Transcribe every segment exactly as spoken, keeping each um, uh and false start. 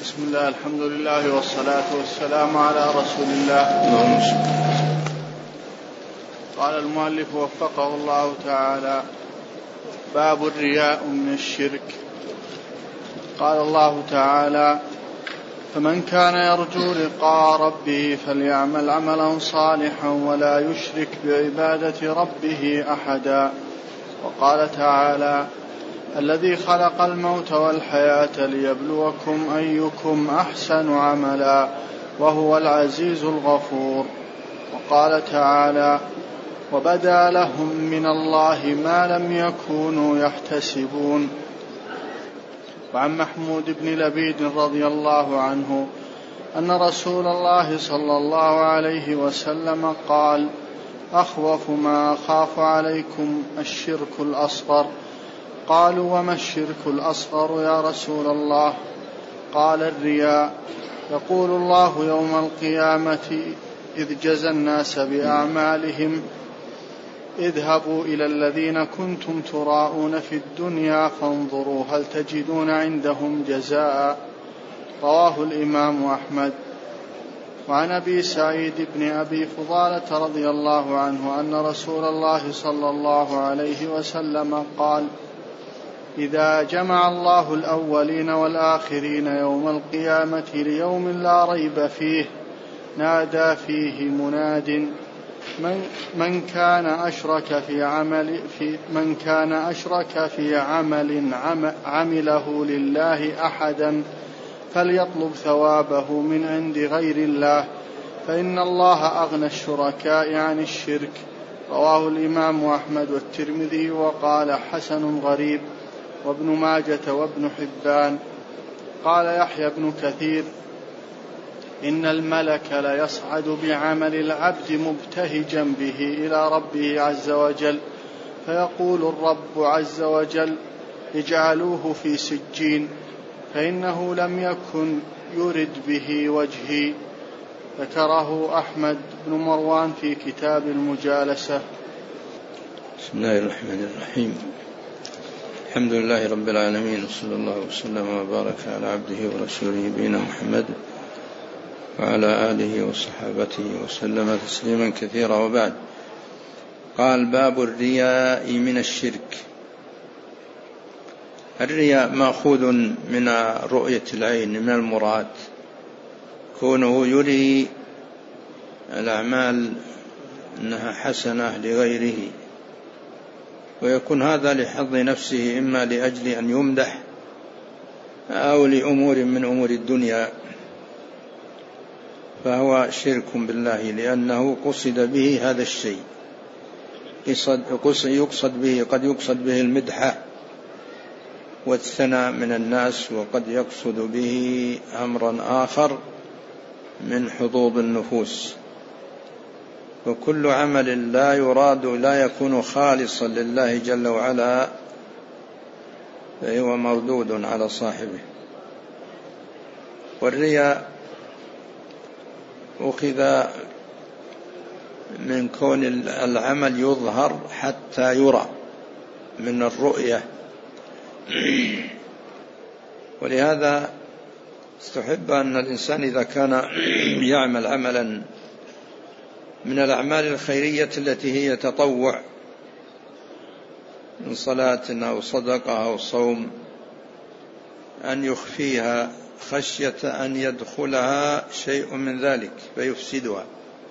بسم الله، الحمد لله والصلاة والسلام على رسول الله. قال المؤلف وفقه الله تعالى: باب الرياء من الشرك. قال الله تعالى: فمن كان يرجو لقاء ربه فليعمل عملا صالحا ولا يشرك بعبادة ربه أحدا. وقال تعالى: الذي خلق الموت والحياة ليبلوكم أيكم أحسن عملا وهو العزيز الغفور. وقال تعالى: وبدا لهم من الله ما لم يكونوا يحتسبون. وعن محمود بن لبيد رضي الله عنه أن رسول الله صلى الله عليه وسلم قال: أخوف ما أخاف عليكم الشرك الأصغر. قالوا: وما الشرك الأصغر يا رسول الله؟ قال: الرياء. يقول الله يوم القيامة إذ جزى الناس بأعمالهم: اذهبوا إلى الذين كنتم تراءون في الدنيا فانظروا هل تجدون عندهم جزاء. رواه الإمام أحمد. وعن أبي سعيد بن أبي فضالة رضي الله عنه أن رسول الله صلى الله عليه وسلم قال: إذا جمع الله الأولين والآخرين يوم القيامة ليوم لا ريب فيه نادى فيه مناد: من, من كان أشرك في عمل في من كان أشرك في عمل عمله لله أحدا فليطلب ثوابه من عند غير الله فإن الله أغنى الشركاء عن الشرك. رواه الإمام أحمد والترمذي وقال: حسن غريب. وابن ماجة وابن حبان. قال يحيى بن كثير: إن الملك ليصعد بعمل العبد مبتهجا به إلى ربه عز وجل، فيقول الرب عز وجل: اجعلوه في سجين، فإنه لم يكن يرد به وجهي. ذكره أحمد بن مروان في كتاب المجالسة. بسم الله الرحمن الرحيم. الحمد لله رب العالمين، وصلى الله وسلم وبارك على عبده ورسوله نبينا محمد وعلى آله وصحابته وسلم تسليما كثيرا. وبعد، قال: باب الرياء من الشرك. الرياء مأخوذ من رؤية العين، من المراد، كونه يري الأعمال أنها حسنة لغيره، ويكون هذا لحظ نفسه، إما لأجل أن يمدح أو لأمور من أمور الدنيا، فهو شرك بالله، لأنه قصد به هذا الشيء. يقصد به قد يقصد به المدحة والثناء من الناس، وقد يقصد به أمرا آخر من حظوظ النفوس. وكل عمل لا يراد لا يكون خالصا لله جل وعلا فهو مردود على صاحبه. والرياء أخذ من كون العمل يظهر حتى يرى، من الرؤية. ولهذا استحب أن الإنسان إذا كان يعمل عملا من الأعمال الخيرية التي هي تطوع من صلاة أو صدقة أو صوم، أن يخفيها خشية أن يدخلها شيء من ذلك فيفسدها،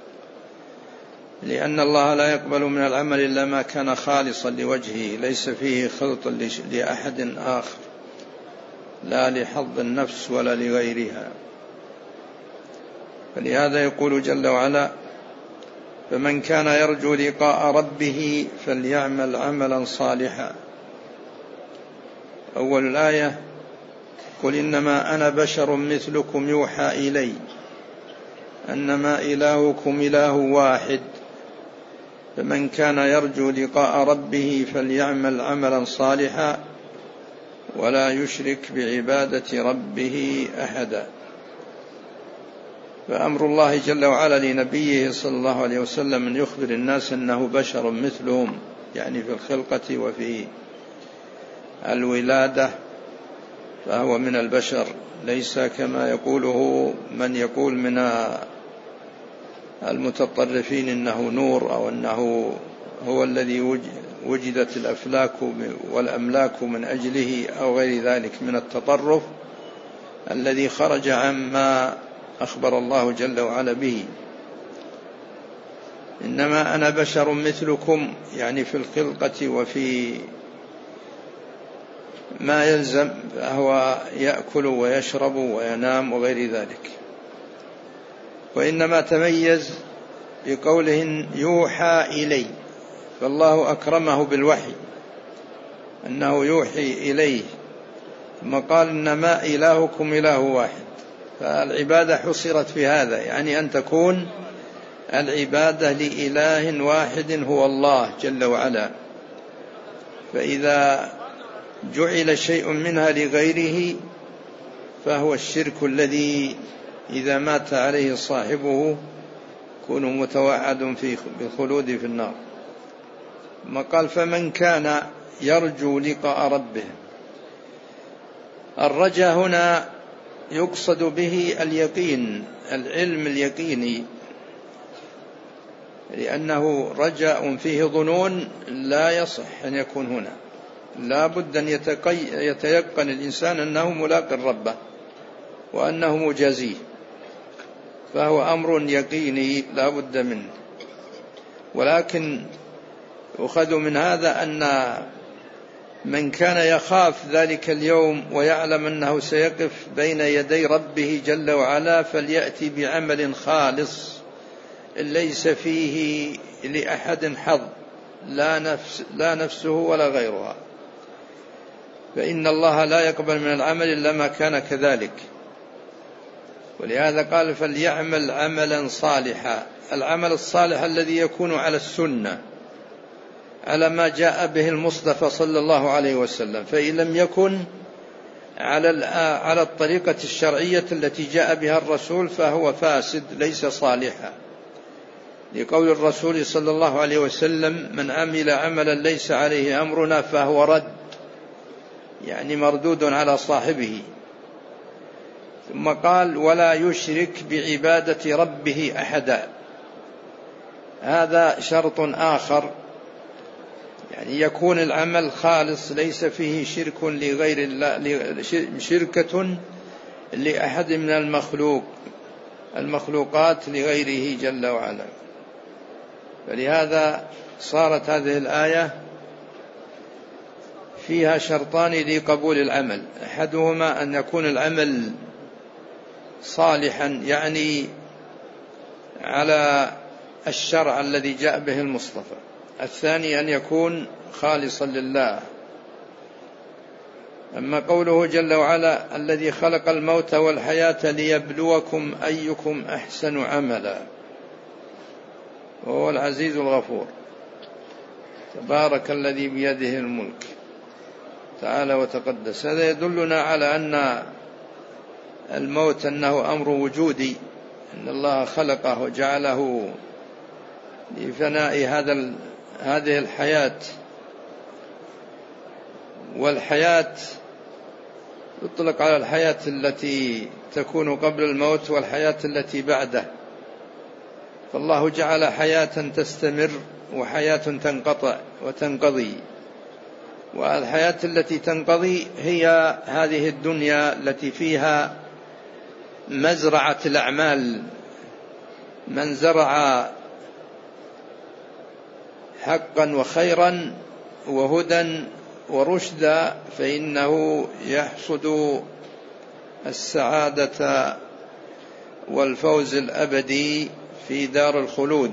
لأن الله لا يقبل من العمل إلا ما كان خالصا لوجهه، ليس فيه خلط لأحد آخر، لا لحظ النفس ولا لغيرها. فلهذا يقول جل وعلا: فمن كان يرجو لقاء ربه فليعمل عملا صالحا. أول الآية: قل إنما أنا بشر مثلكم يوحى إلي أنما إلهكم إله واحد فمن كان يرجو لقاء ربه فليعمل عملا صالحا ولا يشرك بعبادة ربه أحدا. فأمر الله جل وعلا لنبيه صلى الله عليه وسلم أن يخبر الناس أنه بشر مثلهم، يعني في الخلقة وفي الولادة فهو من البشر، ليس كما يقوله من يقول من المتطرفين إنه نور، أو أنه هو الذي وجدت الأفلاك والأملاك من أجله، أو غير ذلك من التطرف الذي خرج عما أخبر الله جل وعلا به. إنما أنا بشر مثلكم، يعني في الخلقة وفي ما يلزم، فهو يأكل ويشرب وينام وغير ذلك. وإنما تميز بقوله يوحى إلي، فالله أكرمه بالوحي أنه يوحي إليه، ثم قال إنما إلهكم إله واحد، فالعبادة حصرت في هذا، يعني أن تكون العبادة لإله واحد هو الله جل وعلا. فإذا جعل شيء منها لغيره فهو الشرك الذي إذا مات عليه صاحبه يكون متوعد في بالخلود في النار. ثم قال فمن كان يرجو لقاء ربه، الرجاء هنا يقصد به اليقين، العلم اليقيني، لأنه رجاء فيه ظنون لا يصح أن يكون هنا، لا بد أن يتيقن الإنسان أنه ملاق ربه وأنه مجازيه، فهو أمر يقيني لا بد منه. ولكن يؤخذ من هذا أن من كان يخاف ذلك اليوم ويعلم أنه سيقف بين يدي ربه جل وعلا فليأتي بعمل خالص ليس فيه لأحد حظ، لا, نفس لا نفسه ولا غيرها، فإن الله لا يقبل من العمل إلا ما كان كذلك. ولهذا قال فليعمل عملا صالحا، العمل الصالح الذي يكون على السنة، على ما جاء به المصطفى صلى الله عليه وسلم، فإن لم يكن على على الطريقة الشرعية التي جاء بها الرسول فهو فاسد ليس صالحا، لقول الرسول صلى الله عليه وسلم من عمل عملا ليس عليه أمرنا فهو رد، يعني مردود على صاحبه. ثم قال ولا يشرك بعبادة ربه أحدا، هذا شرط آخر، يعني يكون العمل خالص ليس فيه شرك لغير الله، شركة لأحد من المخلوق المخلوقات لغيره جل وعلا. فلهذا صارت هذه الآية فيها شرطان لقبول العمل، أحدهما أن يكون العمل صالحا، يعني على الشرع الذي جاء به المصطفى، الثاني أن يكون خالصا لله. أما قوله جل وعلا الذي خلق الموت والحياة ليبلوكم أيكم أحسن عملا، وهو العزيز الغفور، تبارك الذي بيده الملك تعالى وتقدس. هذا يدلنا على أن الموت أنه أمر وجودي، أن الله خلقه وجعله لفناء هذا هذه الحياة، والحياة يطلق على الحياة التي تكون قبل الموت والحياة التي بعده، فالله جعل حياة تستمر وحياة تنقطع وتنقضي، والحياة التي تنقضي هي هذه الدنيا التي فيها مزرعة الأعمال، من زرع حقا وخيرا وهدى ورشدا فإنه يحصد السعادة والفوز الأبدي في دار الخلود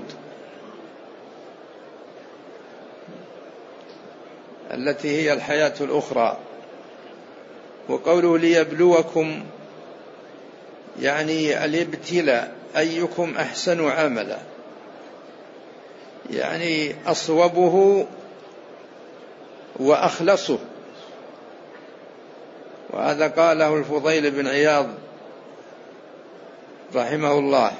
التي هي الحياة الأخرى. وقوله ليبلوكم يعني الابتلاء، أيكم أحسن عملا، يعني أصوبه وأخلصه. وهذا قاله الفضيل بن عياض رحمه الله،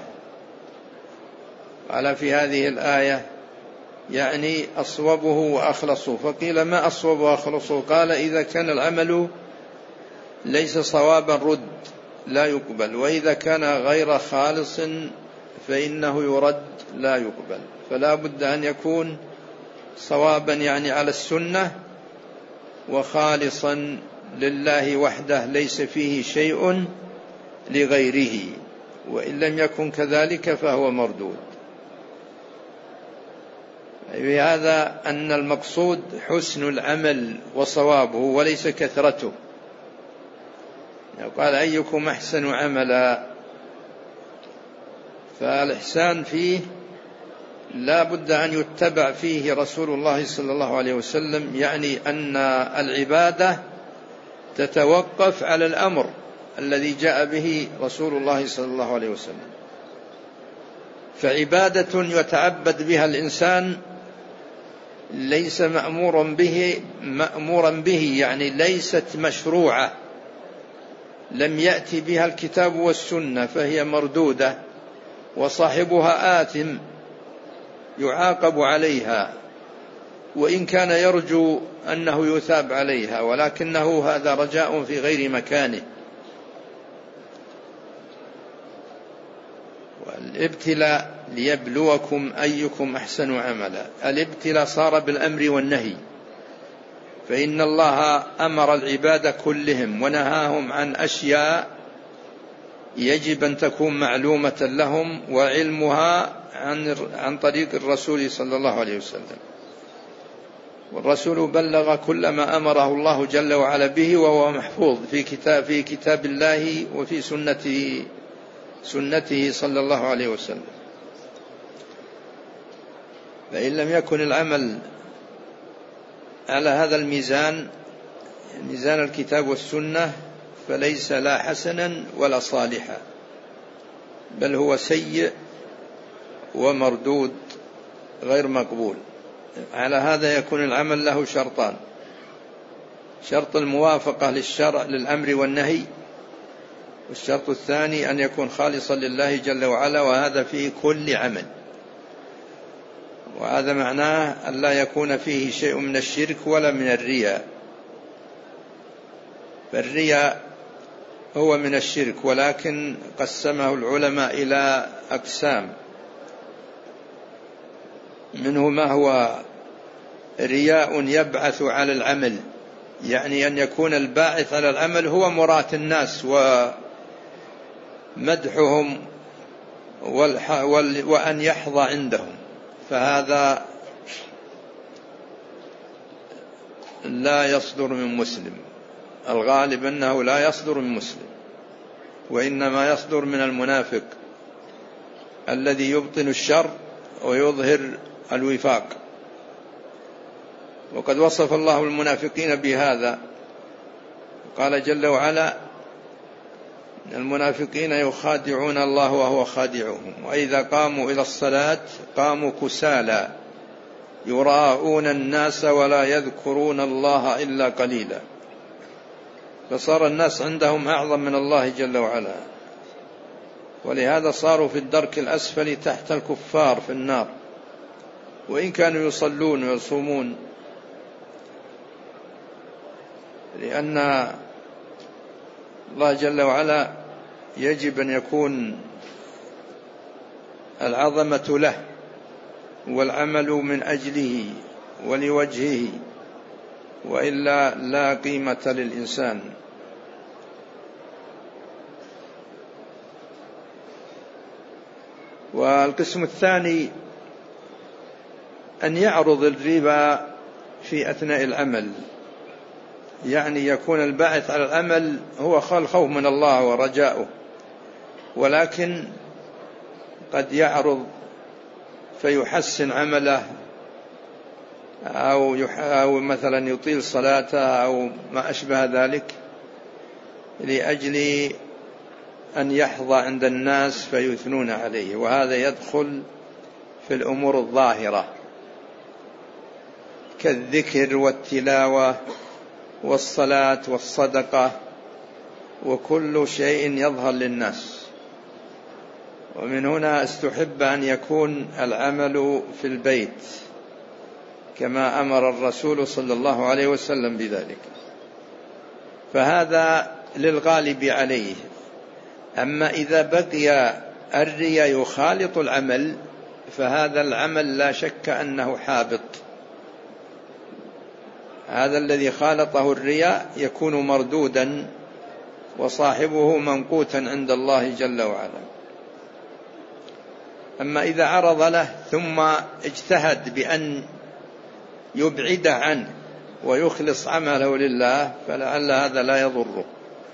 قال في هذه الآية يعني أصوبه وأخلصه. فقيل ما أصوب وأخلصه؟ قال إذا كان العمل ليس صوابا رد لا يقبل، وإذا كان غير خالص فإنه يرد لا يقبل. فلا بد أن يكون صوابا يعني على السنة وخالصا لله وحده ليس فيه شيء لغيره، وإن لم يكن كذلك فهو مردود. بهذا أن المقصود حسن العمل وصوابه وليس كثرته. قال أيكم أحسن عملا، فالإحسان فيه لا بد أن يتبع فيه رسول الله صلى الله عليه وسلم، يعني أن العبادة تتوقف على الأمر الذي جاء به رسول الله صلى الله عليه وسلم. فعبادة يتعبد بها الإنسان ليس مأمورا به مأمورا به يعني ليست مشروعة، لم يأتي بها الكتاب والسنة، فهي مردودة، وصاحبها آثم يعاقب عليها، وإن كان يرجو أنه يثاب عليها، ولكنه هذا رجاء في غير مكانه. والابتلاء ليبلوكم أيكم أحسن عملا، الابتلاء صار بالأمر والنهي، فإن الله أمر العباد كلهم ونهاهم عن أشياء يجب أن تكون معلومة لهم، وعلمها عن عن طريق الرسول صلى الله عليه وسلم. والرسول بلغ كل ما أمره الله جل وعلا به، وهو محفوظ في كتاب في كتاب الله وفي سنته سنته صلى الله عليه وسلم. فإن لم يكن العمل على هذا الميزان، ميزان الكتاب والسنة، فليس لا حسنا ولا صالحا، بل هو سيء ومردود غير مقبول. على هذا يكون العمل له شرطان: شرط الموافقة للشرع للأمر والنهي، والشرط الثاني أن يكون خالصا لله جل وعلا، وهذا في كل عمل. وهذا معناه أن لا يكون فيه شيء من الشرك ولا من الرياء. فالرياء هو من الشرك، ولكن قسمه العلماء إلى أقسام، منه ما هو رياء يبعث على العمل، يعني أن يكون الباعث على العمل هو مرات الناس ومدحهم وأن يحظى عندهم، فهذا لا يصدر من مسلم. الغالب أنه لا يصدر من مسلم، وإنما يصدر من المنافق الذي يبطن الشر ويظهر الوفاق. وقد وصف الله المنافقين بهذا، قال جل وعلا: المنافقين يخادعون الله وهو خادعهم، وإذا قاموا إلى الصلاة قاموا كسالى يراءون الناس ولا يذكرون الله إلا قليلا. فصار الناس عندهم أعظم من الله جل وعلا، ولهذا صاروا في الدرك الأسفل تحت الكفار في النار، وإن كانوا يصلون ويصومون، لأن الله جل وعلا يجب أن يكون العظمة له والعمل من أجله ولوجهه، وإلا لا قيمة للإنسان. والقسم الثاني أن يعرض الربا في أثناء العمل، يعني يكون الباعث على العمل هو الخوف من الله ورجاؤه، ولكن قد يعرض فيحسن عمله، أو, أو مثلا يطيل صلاته أو ما أشبه ذلك، لأجل أن يحظى عند الناس فيثنون عليه، وهذا يدخل في الأمور الظاهرة كالذكر والتلاوة والصلاة والصدقة وكل شيء يظهر للناس. ومن هنا استحب أن يكون العمل في البيت كما أمر الرسول صلى الله عليه وسلم بذلك. فهذا للغالب عليه. أما إذا بقي الرياء يخالط العمل فهذا العمل لا شك أنه حابط. هذا الذي خالطه الرياء يكون مردودا وصاحبه منقوتا عند الله جل وعلا. أما إذا عرض له ثم اجتهد بأن يبعده عنه ويخلص عمله لله فلعل هذا لا يضره،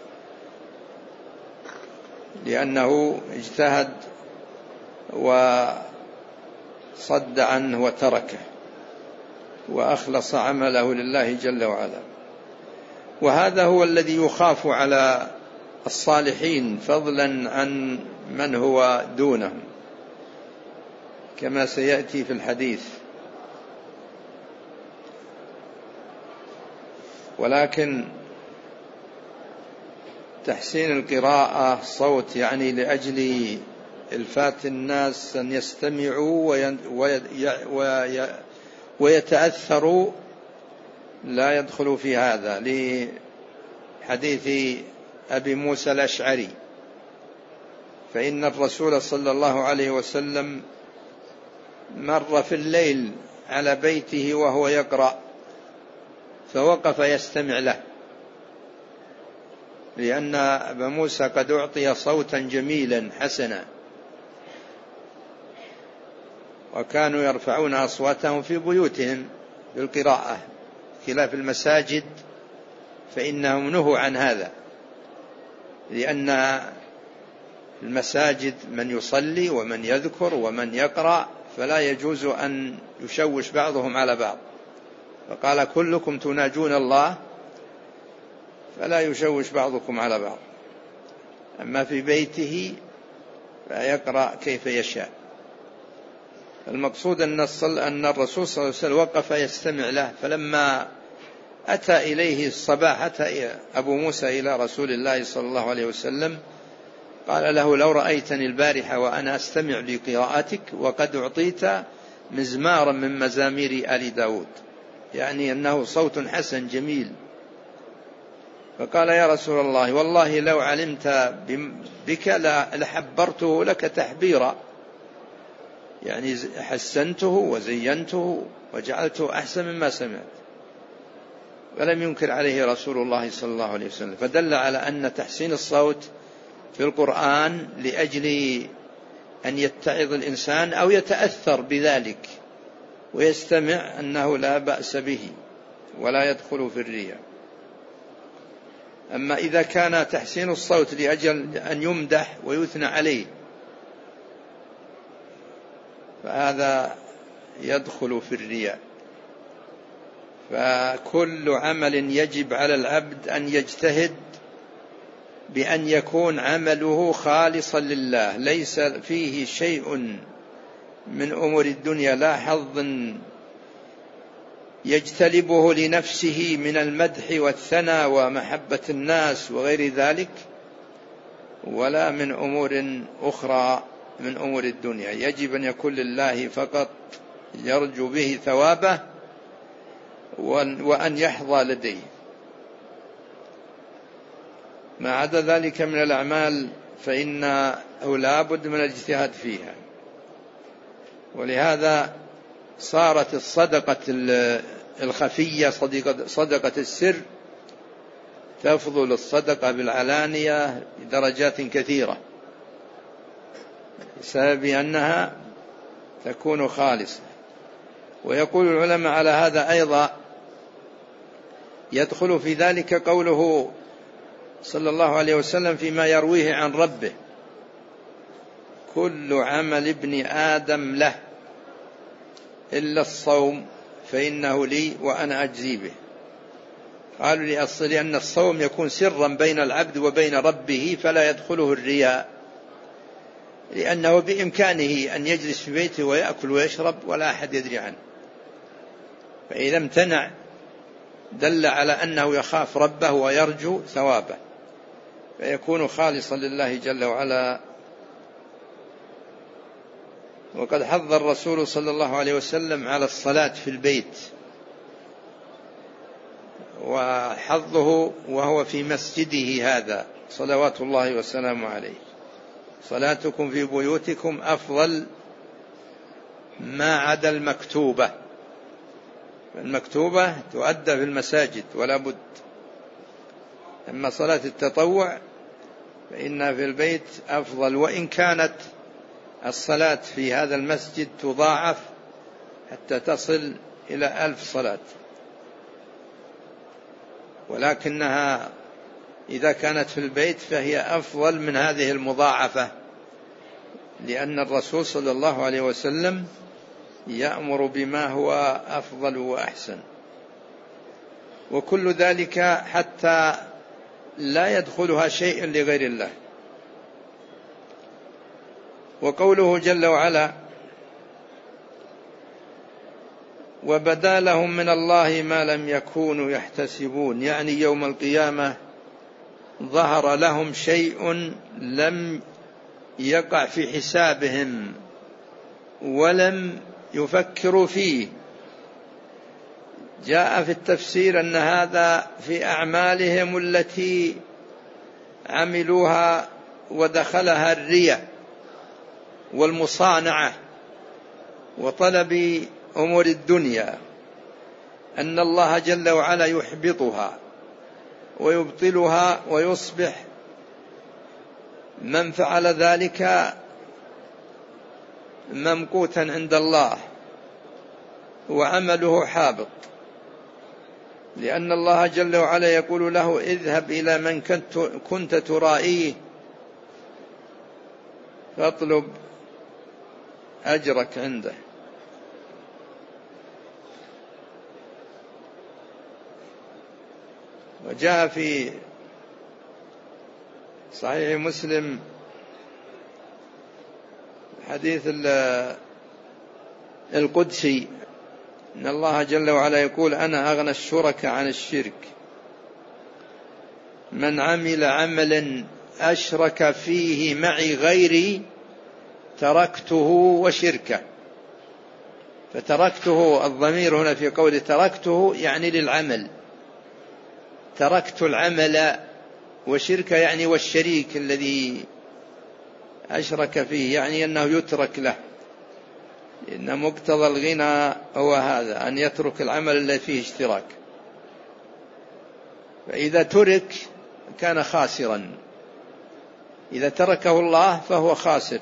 لأنه اجتهد وصد عنه وتركه وأخلص عمله لله جل وعلا. وهذا هو الذي يخاف على الصالحين فضلا عن من هو دونهم كما سيأتي في الحديث. ولكن تحسين القراءة صوت يعني لأجل إلفات الناس أن يستمعوا ويتأثروا لا يدخل في هذا، لحديث أبي موسى الأشعري، فإن الرسول صلى الله عليه وسلم مر في الليل على بيته وهو يقرأ فوقف يستمع له، لأن أبا موسى قد أعطي صوتا جميلا حسنا، وكانوا يرفعون أصواتهم في بيوتهم بالقراءة خلاف المساجد فإنهم نهوا عن هذا، لأن المساجد من يصلي ومن يذكر ومن يقرأ فلا يجوز أن يشوش بعضهم على بعض، فقال كلكم تناجون الله فلا يشوش بعضكم على بعض. أما في بيته فيقرأ كيف يشاء. المقصود أن الرسول صلى الله عليه وسلم وقف يستمع له، فلما أتى إليه الصباح أتى أبو موسى إلى رسول الله صلى الله عليه وسلم قال له لو رأيتني البارحة وأنا أستمع لقراءتك وقد أعطيت مزمارا من مزامير آل داود، يعني أنه صوت حسن جميل. فقال يا رسول الله والله لو علمت بك لحبرته لك تحبيرا، يعني حسنته وزينته وجعلته أحسن مما سمعت. ولم ينكر عليه رسول الله صلى الله عليه وسلم، فدل على أن تحسين الصوت في القرآن لأجل أن يتعظ الإنسان أو يتأثر بذلك ويستمع أنه لا بأس به ولا يدخل في الرياء. أما إذا كان تحسين الصوت لأجل أن يمدح ويثنى عليه فهذا يدخل في الرياء. فكل عمل يجب على العبد أن يجتهد بأن يكون عمله خالصا لله، ليس فيه شيء من أمور الدنيا، لا حظ يجتلبه لنفسه من المدح والثناء ومحبة الناس وغير ذلك، ولا من أمور أخرى من أمور الدنيا. يجب أن يكون لله فقط يرجو به ثوابه وأن يحظى لديه. ما عدا ذلك من الأعمال فإنه لا بد من الاجتهاد فيها. ولهذا صارت الصدقة الخفية صدقة السر تفضل الصدقة بالعلانية بدرجات كثيرة بسبب أنها تكون خالصة. ويقول العلماء على هذا أيضا يدخل في ذلك قوله صلى الله عليه وسلم فيما يرويه عن ربه كل عمل ابن آدم له إلا الصوم فإنه لي وأنا أجزي به. قالوا لأصل لأن الصوم يكون سرا بين العبد وبين ربه فلا يدخله الرياء، لأنه بإمكانه أن يجلس في بيته ويأكل ويشرب ولا أحد يدري عنه، فإذا امتنع دل على أنه يخاف ربه ويرجو ثوابه، فيكون خالصا لله جل وعلا. وقد حض الرسول صلى الله عليه وسلم على الصلاة في البيت، وحظه وهو في مسجده هذا صلوات الله وسلامه عليه. صلاتكم في بيوتكم أفضل ما عدا المكتوبة، المكتوبة تؤدى في المساجد ولا بد، أما صلاة التطوع فإنها في البيت أفضل، وإن كانت الصلاة في هذا المسجد تضاعف حتى تصل إلى ألف صلاة، ولكنها إذا كانت في البيت فهي أفضل من هذه المضاعفة، لأن الرسول صلى الله عليه وسلم يأمر بما هو أفضل وأحسن، وكل ذلك حتى لا يدخلها شيء لغير الله. وقوله جل وعلا: وبدا لهم من الله ما لم يكونوا يحتسبون، يعني يوم القيامة ظهر لهم شيء لم يقع في حسابهم ولم يفكروا فيه. جاء في التفسير أن هذا في أعمالهم التي عملوها ودخلها الرياء والمصانعة وطلب أمور الدنيا، أن الله جل وعلا يحبطها ويبطلها، ويصبح من فعل ذلك ممقوتا عند الله وعمله حابط، لأن الله جل وعلا يقول له: اذهب إلى من كنت ترائيه فاطلب أجرك عنده. وجاء في صحيح مسلم حديث القدسي إن الله جل وعلا يقول: أنا أغنى الشركاء عن الشرك، من عمل عملا أشرك فيه معي غيري تركته وشركه. فتركته، الضمير هنا في قول تركته يعني للعمل، تركت العمل، وشركه يعني والشريك الذي أشرك فيه، يعني أنه يترك له، إن مقتضى الغنى هو هذا، أن يترك العمل الذي فيه اشتراك. فإذا ترك كان خاسرا، إذا تركه الله فهو خاسر،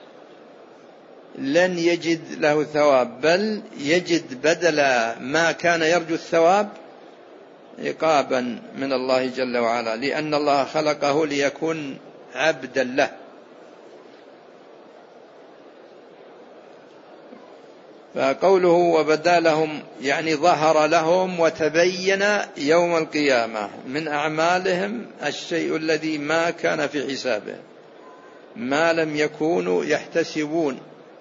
لن يجد له ثواب، بل يجد بدل ما كان يرجو الثواب عقابا من الله جل وعلا، لأن الله خلقه ليكون عبدا له. فقوله وبدا لهم يعني ظهر لهم وتبين يوم القيامة من أعمالهم الشيء الذي ما كان في حسابه، ما لم يكونوا يحتسبون.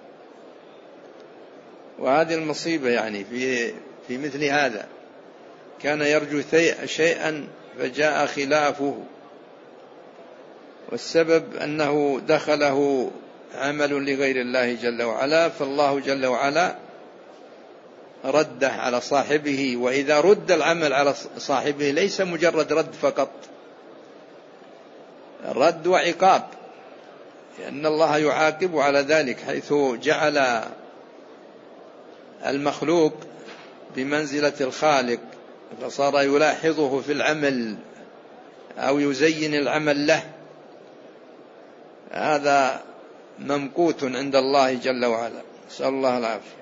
وهذه المصيبة يعني في في مثل هذا، كان يرجو شيئا فجاء خلافه، والسبب أنه دخله عمل لغير الله جل وعلا، فالله جل وعلا رده على صاحبه. وإذا رد العمل على صاحبه ليس مجرد رد فقط، رد وعقاب، لأن الله يعاقب على ذلك، حيث جعل المخلوق بمنزلة الخالق، فصار يلاحظه في العمل أو يزين العمل له، هذا ممقوت عند الله جل وعلا، نسأل الله العافية.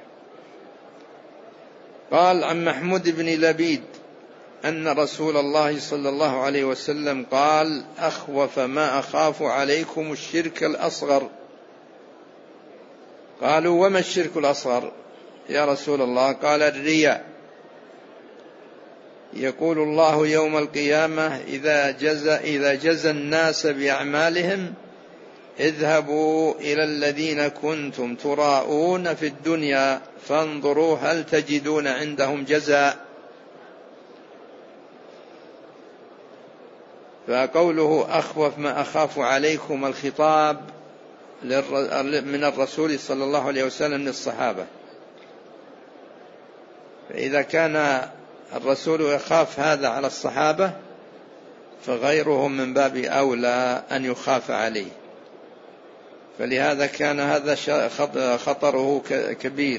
قال عن محمود بن لبيد أن رسول الله صلى الله عليه وسلم قال: أخوف ما أخاف عليكم الشرك الأصغر. قالوا: وما الشرك الأصغر يا رسول الله؟ قال: الرياء. يقول الله يوم القيامة: إذا جزى, إذا جزى الناس بأعمالهم اذهبوا إلى الذين كنتم تراءون في الدنيا فانظروا هل تجدون عندهم جزاء. فقوله أخوف ما أخاف عليكم الخطاب من الرسول صلى الله عليه وسلم للصحابة، فإذا كان الرسول يخاف هذا على الصحابة، فغيرهم من باب أولى أن يخاف عليه. فلهذا كان هذا خطره كبير،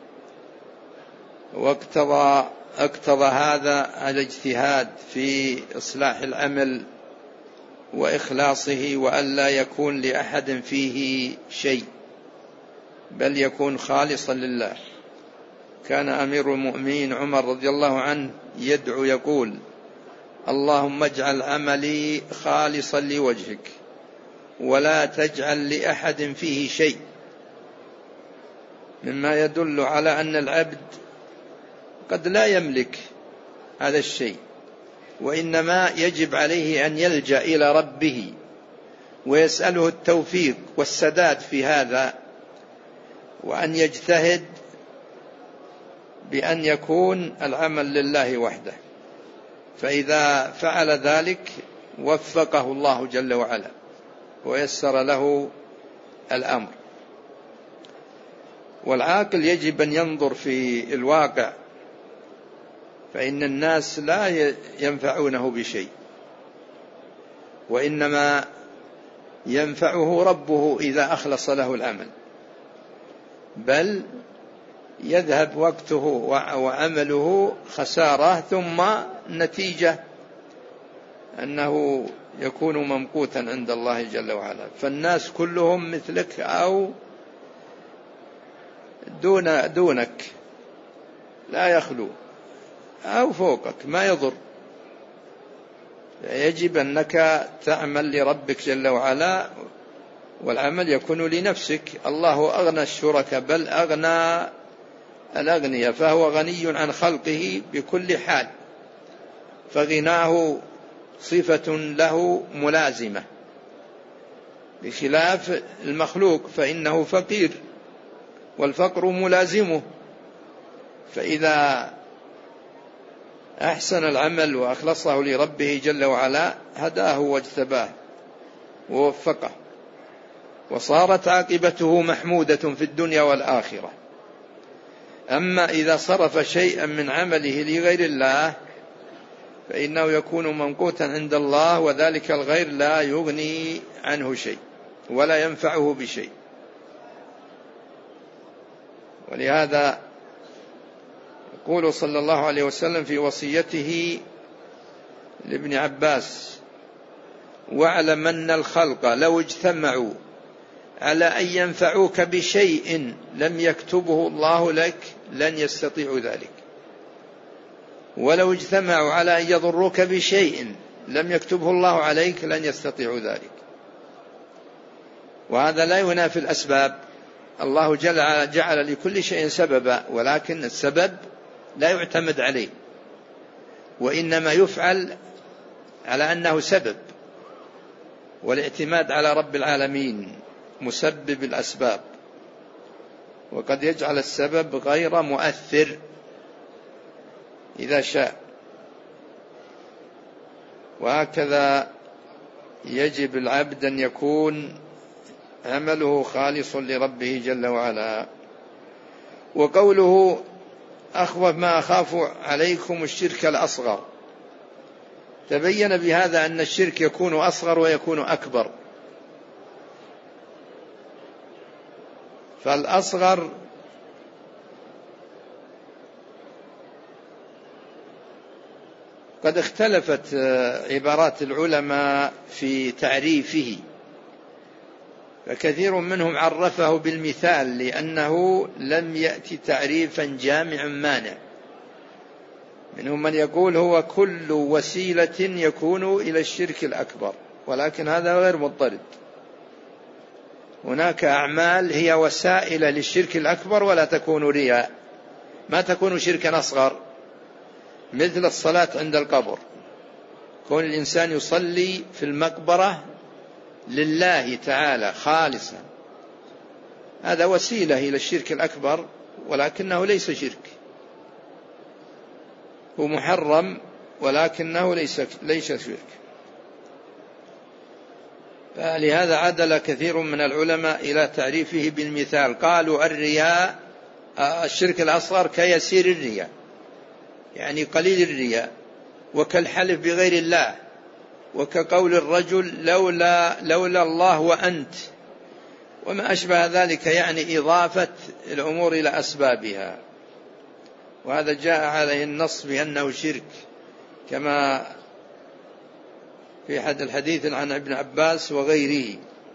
واقتضى اقتضى هذا الاجتهاد في إصلاح العمل وإخلاصه، وألا يكون لأحد فيه شيء، بل يكون خالصا لله. كان أمير المؤمنين عمر رضي الله عنه يدعو يقول: اللهم اجعل عملي خالصا لوجهك ولا تجعل لأحد فيه شيء، مما يدل على أن العبد قد لا يملك هذا الشيء، وإنما يجب عليه أن يلجأ إلى ربه ويسأله التوفيق والسداد في هذا، وأن يجتهد بأن يكون العمل لله وحده. فإذا فعل ذلك وفقه الله جل وعلا ويسر له الأمر. والعاقل يجب أن ينظر في الواقع، فإن الناس لا ينفعونه بشيء، وإنما ينفعه ربه إذا أخلص له العمل، بل يذهب وقته وعمله خسارة، ثم النتيجة أنه يكون ممقوتا عند الله جل وعلا. فالناس كلهم مثلك أو دون دونك، لا يخلو، أو فوقك، ما يضر. يجب أنك تعمل لربك جل وعلا، والعمل يكون لنفسك. الله أغنى الشركاء، بل أغنى الأغنياء، فهو غني عن خلقه بكل حال، فغناه صفة له ملازمة، بخلاف المخلوق فإنه فقير والفقر ملازمه. فإذا أحسن العمل وأخلصه لربه جل وعلا هداه واجتباه ووفقه، وصارت عاقبته محمودة في الدنيا والآخرة. أما إذا صرف شيئا من عمله لغير الله فإنه يكون ممقوتا عند الله، وذلك الغير لا يغني عنه شيء ولا ينفعه بشيء. ولهذا يقول صلى الله عليه وسلم في وصيته لابن عباس: واعلم أن الخلق لو اجتمعوا على أن ينفعوك بشيء لم يكتبه الله لك لن يستطيعوا ذلك، ولو اجتمعوا على أن يضروك بشيء لم يكتبه الله عليك لن يستطيعوا ذلك. وهذا لا ينافي الأسباب. الله جل جعل لكل شيء سببا، ولكن السبب لا يعتمد عليه، وإنما يفعل على أنه سبب، والاعتماد على رب العالمين مسبب الأسباب، وقد يجعل السبب غير مؤثر إذا شاء. وهكذا يجب العبد أن يكون عمله خالص لربه جل وعلا. وقوله: أخوف ما أخاف عليكم الشرك الأصغر، تبين بهذا أن الشرك يكون أصغر ويكون أكبر. فالأصغر قد اختلفت عبارات العلماء في تعريفه، فكثير منهم عرفه بالمثال لأنه لم يأتي تعريفا جامعا مانع. منهم من يقول هو كل وسيلة يكون إلى الشرك الأكبر، ولكن هذا غير مضطرد. هناك أعمال هي وسائل للشرك الأكبر ولا تكون رياء، ما تكون شركا أصغر، مثل الصلاة عند القبر. كون الإنسان يصلي في المقبرة لله تعالى خالصا، هذا وسيلة إلى الشرك الأكبر، ولكنه ليس شرك، هو محرم ولكنه ليس ليس شرك. فلهذا عدل كثير من العلماء إلى تعريفه بالمثال. قالوا الرياء الشرك الأصغر كيسير الرياء، يعني قليل الرياء، وكالحلف بغير الله، وكقول الرجل لولا, لولا الله وأنت، وما أشبه ذلك، يعني إضافة الأمور إلى أسبابها. وهذا جاء عليه النص بأنه شرك، كما في أحد الحديث عن ابن عباس وغيره.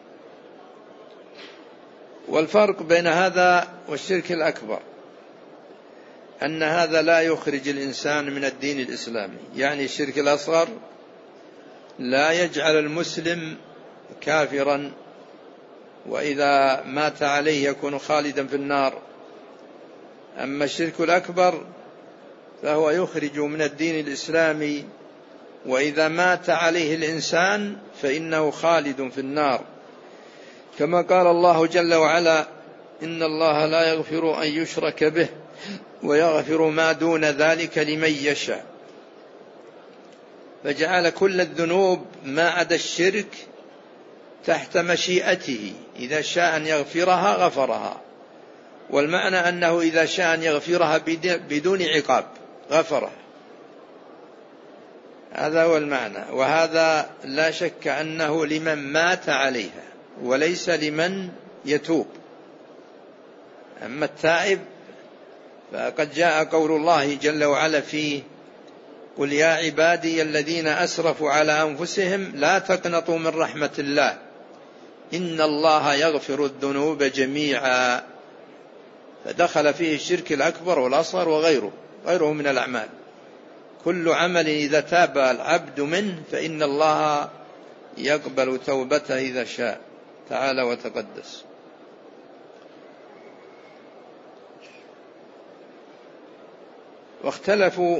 والفرق بين هذا والشرك الأكبر أن هذا لا يخرج الإنسان من الدين الإسلامي، يعني الشرك الأصغر لا يجعل المسلم كافرا وإذا مات عليه يكون خالدا في النار. أما الشرك الأكبر فهو يخرج من الدين الإسلامي، وإذا مات عليه الإنسان فإنه خالد في النار، كما قال الله جل وعلا: إن الله لا يغفر أن يشرك به ويغفر ما دون ذلك لمن يشاء. فجعل كل الذنوب ما عدا الشرك تحت مشيئته، إذا شاء أن يغفرها غفرها، والمعنى أنه إذا شاء أن يغفرها بدون عقاب غفرها، هذا هو المعنى. وهذا لا شك أنه لمن مات عليها وليس لمن يتوب. أما التائب فقد جاء قول الله جل وعلا فيه: قل يا عبادي الذين أسرفوا على أنفسهم لا تقنطوا من رحمة الله إن الله يغفر الذنوب جميعا. فدخل فيه الشرك الأكبر والأصغر وغيره غيره من الأعمال. كل عمل إذا تاب العبد منه فإن الله يقبل توبته إذا شاء تعالى وتقدس. واختلفوا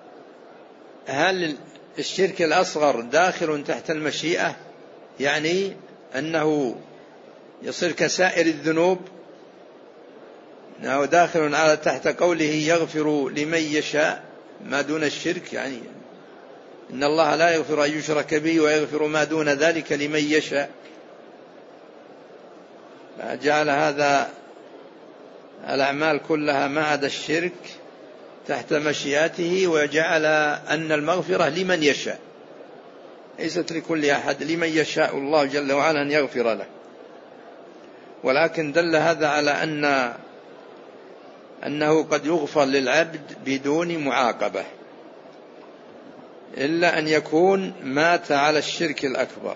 هل الشرك الأصغر داخل تحت المشيئة، يعني أنه يصير كسائر الذنوب، أنه داخل على تحت قوله يغفر لمن يشاء ما دون الشرك، يعني إن الله لا يغفر أن يشرك به ويغفر ما دون ذلك لمن يشاء. فجعل هذا الأعمال كلها ما عدا الشرك تحت مشيئته، وجعل أن المغفرة لمن يشاء ليست لكل أحد، لمن يشاء الله جل وعلا أن يغفر له. ولكن دل هذا على أن أنه قد يغفر للعبد بدون معاقبة، إلا أن يكون مات على الشرك الأكبر.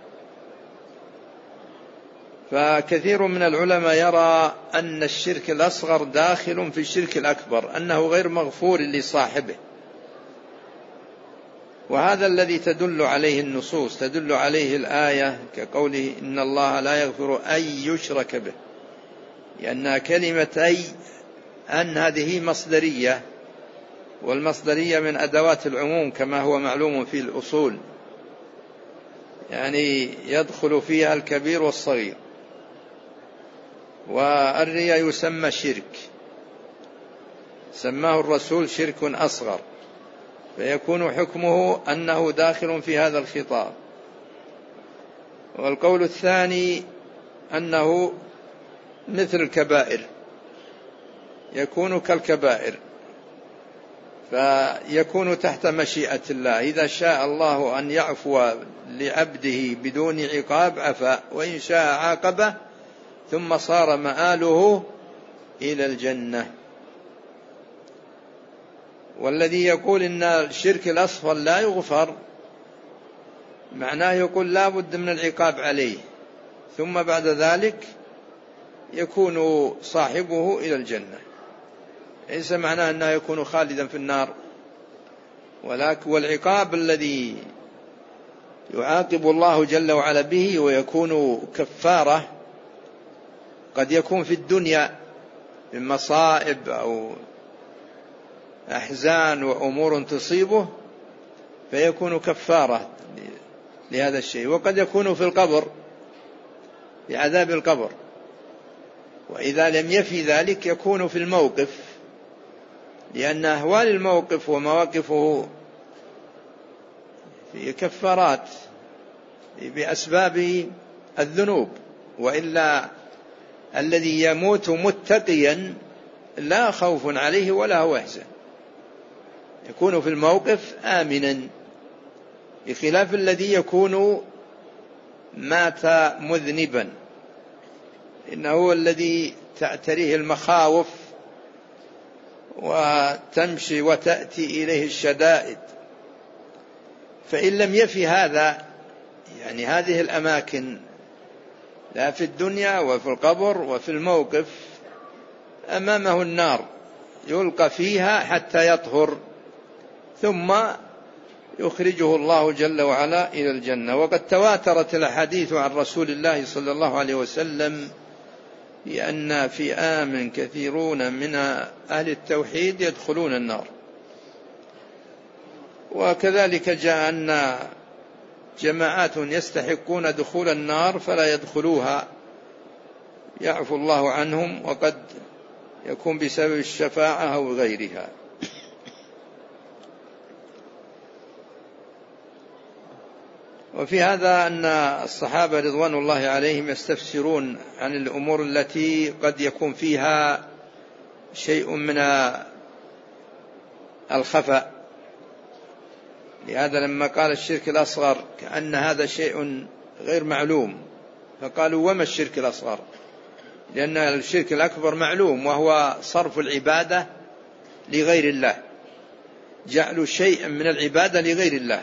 فكثير من العلماء يرى أن الشرك الأصغر داخل في الشرك الأكبر، أنه غير مغفور لصاحبه، وهذا الذي تدل عليه النصوص، تدل عليه الآية كقوله إن الله لا يغفر أن يشرك به، لأن كلمة أي أن هذه مصدرية، والمصدرية من أدوات العموم كما هو معلوم في الأصول، يعني يدخل فيها الكبير والصغير. والرياء يسمى شرك، سماه الرسول شرك أصغر، فيكون حكمه أنه داخل في هذا الخطاب. والقول الثاني أنه مثل الكبائر، يكون كالكبائر، فيكون تحت مشيئة الله، إذا شاء الله أن يعفو لعبده بدون عقاب عفا، وإن شاء عاقبه ثم صار مآله إلى الجنة. والذي يقول إن الشرك الأصغر لا يغفر معناه يقول لا بد من العقاب عليه، ثم بعد ذلك يكون صاحبه إلى الجنة، ليس معناه أنه يكون خالدا في النار. ولكن والعقاب الذي يعاقب الله جل وعلا به ويكون كفارة قد يكون في الدنيا من مصائب أو أحزان وأمور تصيبه فيكون كفارة لهذا الشيء، وقد يكون في القبر بعذاب القبر، وإذا لم يفي ذلك يكون في الموقف، لأن أهوال الموقف ومواقفه في كفارات بأسباب الذنوب. وإلا الذي يموت متقيا لا خوف عليه ولا هو يحزن، يكون في الموقف آمنا، بخلاف الذي يكون مات مذنبا، إنه هو الذي تعتريه المخاوف وتمشي وتأتي إليه الشدائد. فإن لم يفي هذا، يعني هذه الأماكن لا في الدنيا وفي القبر وفي الموقف، أمامه النار يلقى فيها حتى يطهر، ثم يخرجه الله جل وعلا إلى الجنة. وقد تواترت الأحاديث عن رسول الله صلى الله عليه وسلم بأن فئام كثيرون من أهل التوحيد يدخلون النار. وكذلك جاء أن جماعات يستحقون دخول النار فلا يدخلوها، يعفو الله عنهم، وقد يكون بسبب الشفاعة أو غيرها. وفي هذا أن الصحابة رضوان الله عليهم يستفسرون عن الأمور التي قد يكون فيها شيء من الخفاء. لهذا لما قال الشرك الأصغر كأن هذا شيء غير معلوم، فقالوا وما الشرك الأصغر؟ لأن الشرك الأكبر معلوم، وهو صرف العبادة لغير الله، جعل شيء من العبادة لغير الله،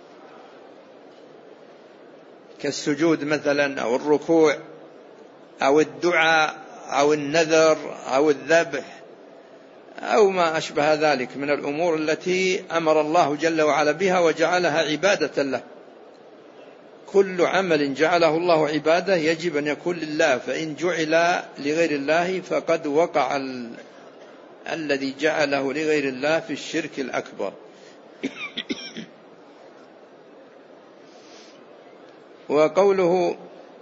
كالسجود مثلا أو الركوع أو الدعاء أو النذر أو الذبح أو ما أشبه ذلك من الأمور التي أمر الله جل وعلا بها وجعلها عبادة له. كل عمل جعله الله عبادة يجب أن يكون لله، فإن جعل لغير الله فقد وقع ال... الذي جعله لغير الله في الشرك الأكبر. وقوله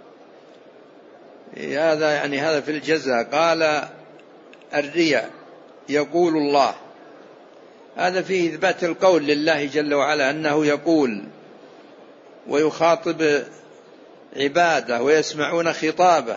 هذا يعني هذا في الجزاء، قال الرياء يقول الله، هذا فيه إثبات القول لله جل وعلا أنه يقول ويخاطب عباده ويسمعون خطابه،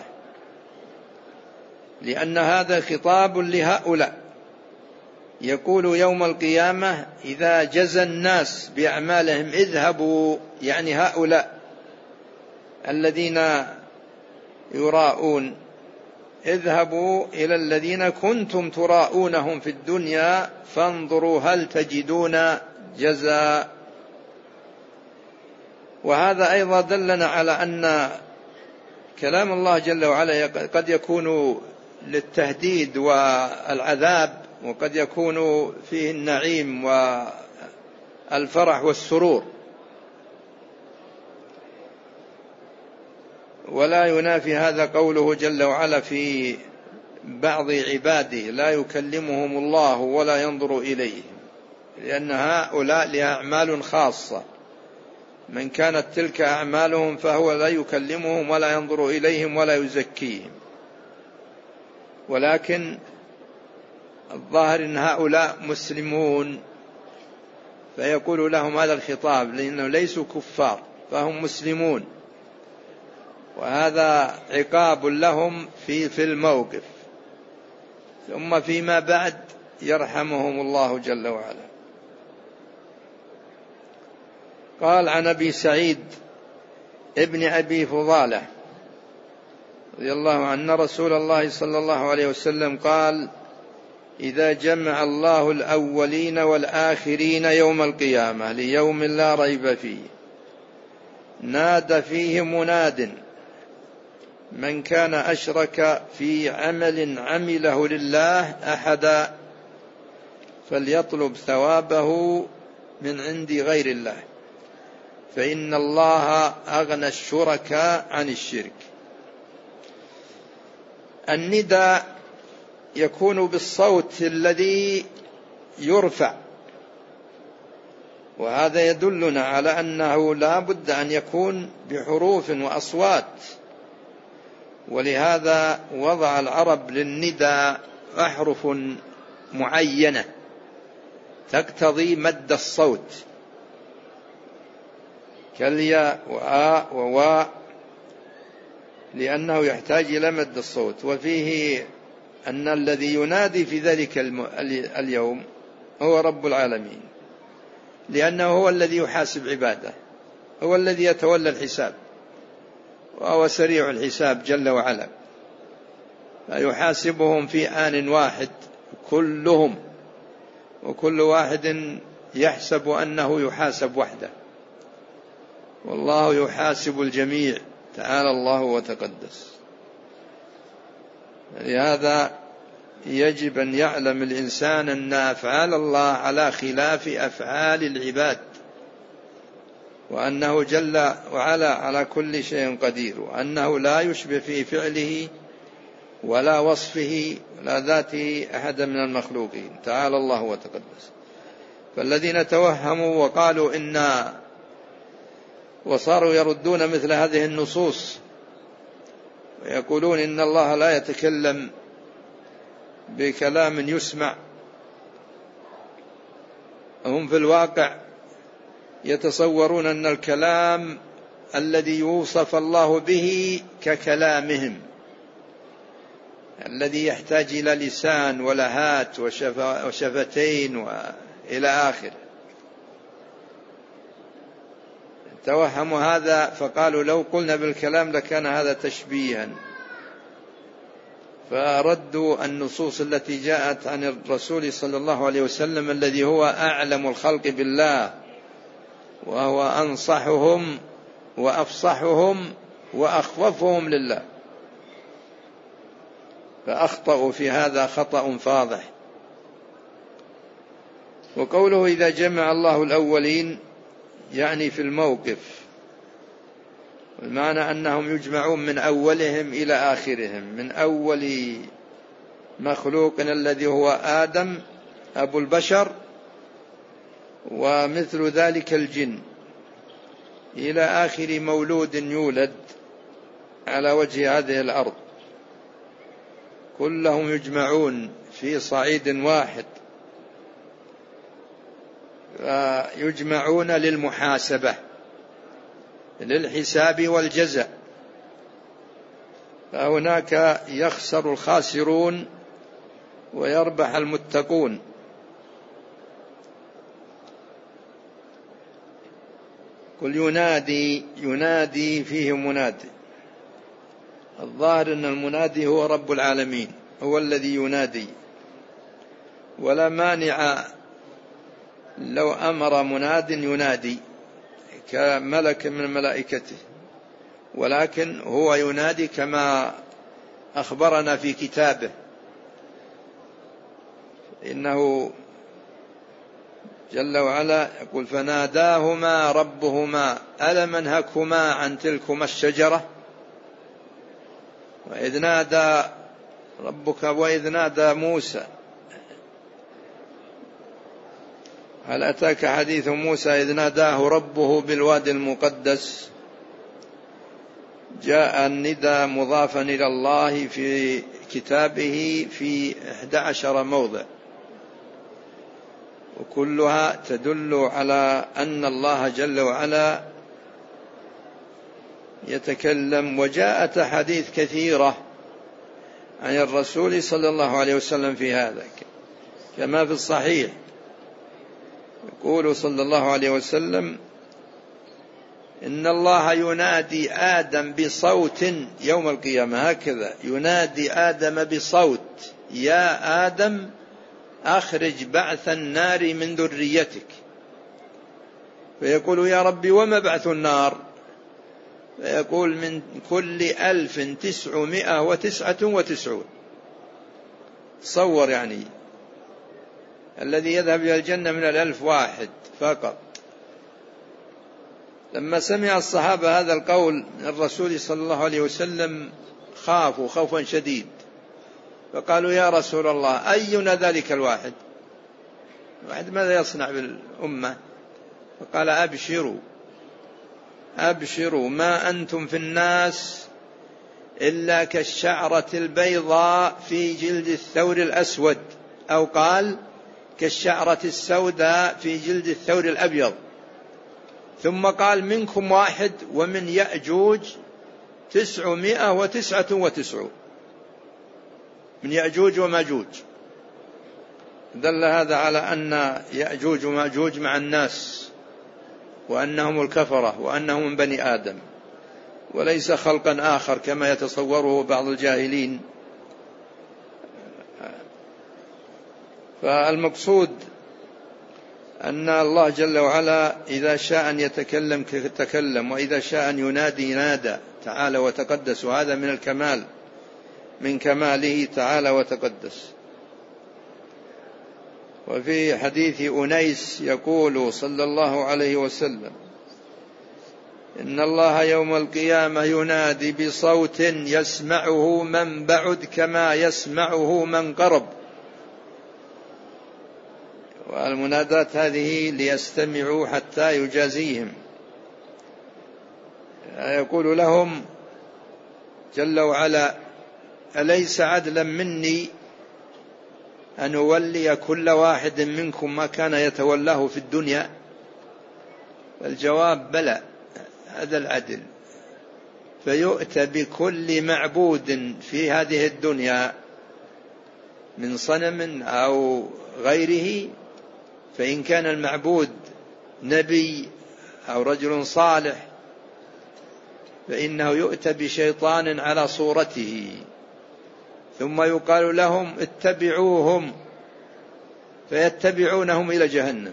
لأن هذا خطاب لهؤلاء. يقول يوم القيامة إذا جزى الناس بأعمالهم اذهبوا، يعني هؤلاء الذين يراءون، اذهبوا إلى الذين كنتم تراءونهم في الدنيا فانظروا هل تجدون جزاء. وهذا أيضا دلنا على أن كلام الله جل وعلا قد يكون للتهديد والعذاب، وقد يكون فيه النعيم والفرح والسرور، ولا ينافي هذا قوله جل وعلا في بعض عباده لا يكلمهم الله ولا ينظر إليهم، لأن هؤلاء لها أعمال خاصة، من كانت تلك أعمالهم فهو لا يكلمهم ولا ينظر إليهم ولا يزكيهم. ولكن الظاهر أن هؤلاء مسلمون، فيقول لهم هذا الخطاب لأنهم ليسوا كفار فهم مسلمون، وهذا عقاب لهم في في الموقف، ثم فيما بعد يرحمهم الله جل وعلا. قال عن أبي سعيد ابن أبي فضالة رضي الله عنه رسول الله صلى الله عليه وسلم قال إذا جمع الله الأولين والآخرين يوم القيامة ليوم لا ريب فيه نادى فيه مناد من كان أشرك في عمل عمله لله أحدا فليطلب ثوابه من عند غير الله فإن الله أغنى الشركاء عن الشرك. النداء يكون بالصوت الذي يرفع، وهذا يدلنا على أنه لا بد أن يكون بحروف وأصوات، ولهذا وضع العرب للنداء أحرف معينة تقتضي مد الصوت، كالياء وآ وواء، لأنه يحتاج إلى مد الصوت. وفيه أن الذي ينادي في ذلك اليوم هو رب العالمين، لأنه هو الذي يحاسب عباده، هو الذي يتولى الحساب، وهو سريع الحساب جل وعلا، فيحاسبهم في آن واحد كلهم، وكل واحد يحسب أنه يحاسب وحده، والله يحاسب الجميع تعالى الله وتقدس. لهذا يجب أن يعلم الإنسان أن أفعال الله على خلاف أفعال العباد، وأنه جل وعلا على كل شيء قدير، وأنه لا يشبه في فعله ولا وصفه ولا ذاته أحد من المخلوقين تعالى الله وتقدس. فالذين توهموا وقالوا إنا وصاروا يردون مثل هذه النصوص ويقولون إن الله لا يتكلم بكلام يسمع، هم في الواقع يتصورون أن الكلام الذي يوصف الله به ككلامهم الذي يحتاج إلى لسان ولهات وشفتين وإلى آخر. توهموا هذا فقالوا لو قلنا بالكلام لكان هذا تشبيها، فردوا النصوص التي جاءت عن الرسول صلى الله عليه وسلم الذي هو أعلم الخلق بالله، وهو أنصحهم وأفصحهم وأخوفهم لله، فأخطأوا في هذا خطأ فاضح. وقوله إذا جمع الله الأولين يعني في الموقف، والمعنى أنهم يجمعون من أولهم إلى آخرهم، من أول مخلوق الذي هو آدم أبو البشر، ومثل ذلك الجن، إلى آخر مولود يولد على وجه هذه الأرض، كلهم يجمعون في صعيد واحد، يجمعون للمحاسبة للحساب والجزاء. فهناك يخسر الخاسرون ويربح المتقون. قل ينادي، ينادي فيه منادي، الظاهر أن المنادي هو رب العالمين، هو الذي ينادي، ولا مانع لو أمر مناد ينادي كملك من ملائكته، ولكن هو ينادي كما أخبرنا في كتابه، إنه جل وعلا يقول فناداهما ربهما ألم أنهكما عن تلكما الشجرة وإذ نادى ربك وإذ نادى موسى هل أتاك حديث موسى إذ ناداه ربه بالوادي المقدس. جاء الندى مضافا إلى الله في كتابه في إحدى عشر موضع، وكلها تدل على أن الله جل وعلا يتكلم. وجاءت أحاديث كثيرة عن الرسول صلى الله عليه وسلم في هذا، كما في الصحيح يقول صلى الله عليه وسلم إن الله ينادي آدم بصوت يوم القيامة، هكذا ينادي آدم بصوت يا آدم أخرج بعث النار من ذريتك، فيقول يا ربي وما بعث النار؟ فيقول من كل ألف تسعمائة وتسعة وتسعون. تصور يعني الذي يذهب إلى الجنة من الألف واحد فقط. لما سمع الصحابة هذا القول من الرسول صلى الله عليه وسلم خافوا خوفا شديد، فقالوا يا رسول الله أينا ذلك الواحد؟ واحد ماذا يصنع بالأمة؟ فقال أبشروا أبشروا ما أنتم في الناس إلا كالشعرة البيضاء في جلد الثور الأسود، أو قال كالشعرة السوداء في جلد الثور الأبيض. ثم قال منكم واحد ومن يأجوج تسعمائة وتسعة وتسعون، من يأجوج وماجوج. دل هذا على أن يأجوج ومأجوج مع الناس، وأنهم الكفرة، وأنهم من بني آدم، وليس خلقا آخر كما يتصوره بعض الجاهلين. فالمقصود أن الله جل وعلا إذا شاء أن يتكلم تكلم، وإذا شاء أن ينادي نادى تعالى وتقدس، وهذا من الكمال، من كماله تعالى وتقدس. وفي حديث أنيس يقول صلى الله عليه وسلم: إن الله يوم القيامة ينادي بصوت يسمعه من بعد كما يسمعه من قرب. والمنادات هذه ليستمعوا حتى يجازيهم. يقول لهم جل وعلا: أليس عدلا مني أن أولي كل واحد منكم ما كان يتولاه في الدنيا؟ الجواب: بلى، هذا العدل. فيؤتى بكل معبود في هذه الدنيا من صنم أو غيره، فإن كان المعبود نبي أو رجل صالح فإنه يؤتى بشيطان على صورته، ثم يقال لهم: اتبعوهم، فيتبعونهم إلى جهنم،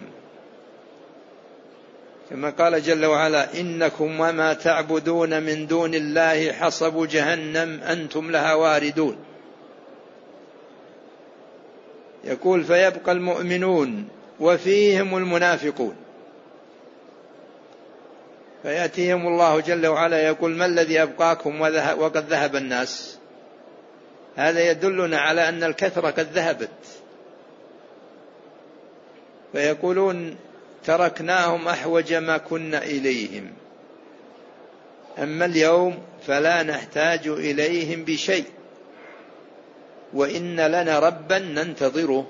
كما قال جل وعلا: إنكم وما تعبدون من دون الله حصب جهنم أنتم لها واردون. يقول: فيبقى المؤمنون وفيهم المنافقون، فيأتيهم الله جل وعلا يقول: ما الذي أبقاكم وقد ذهب الناس؟ هذا يدلنا على أن الكثرة قد ذهبت، فيقولون: تركناهم أحوج ما كنا إليهم، أما اليوم فلا نحتاج إليهم بشيء، وإن لنا ربا ننتظره.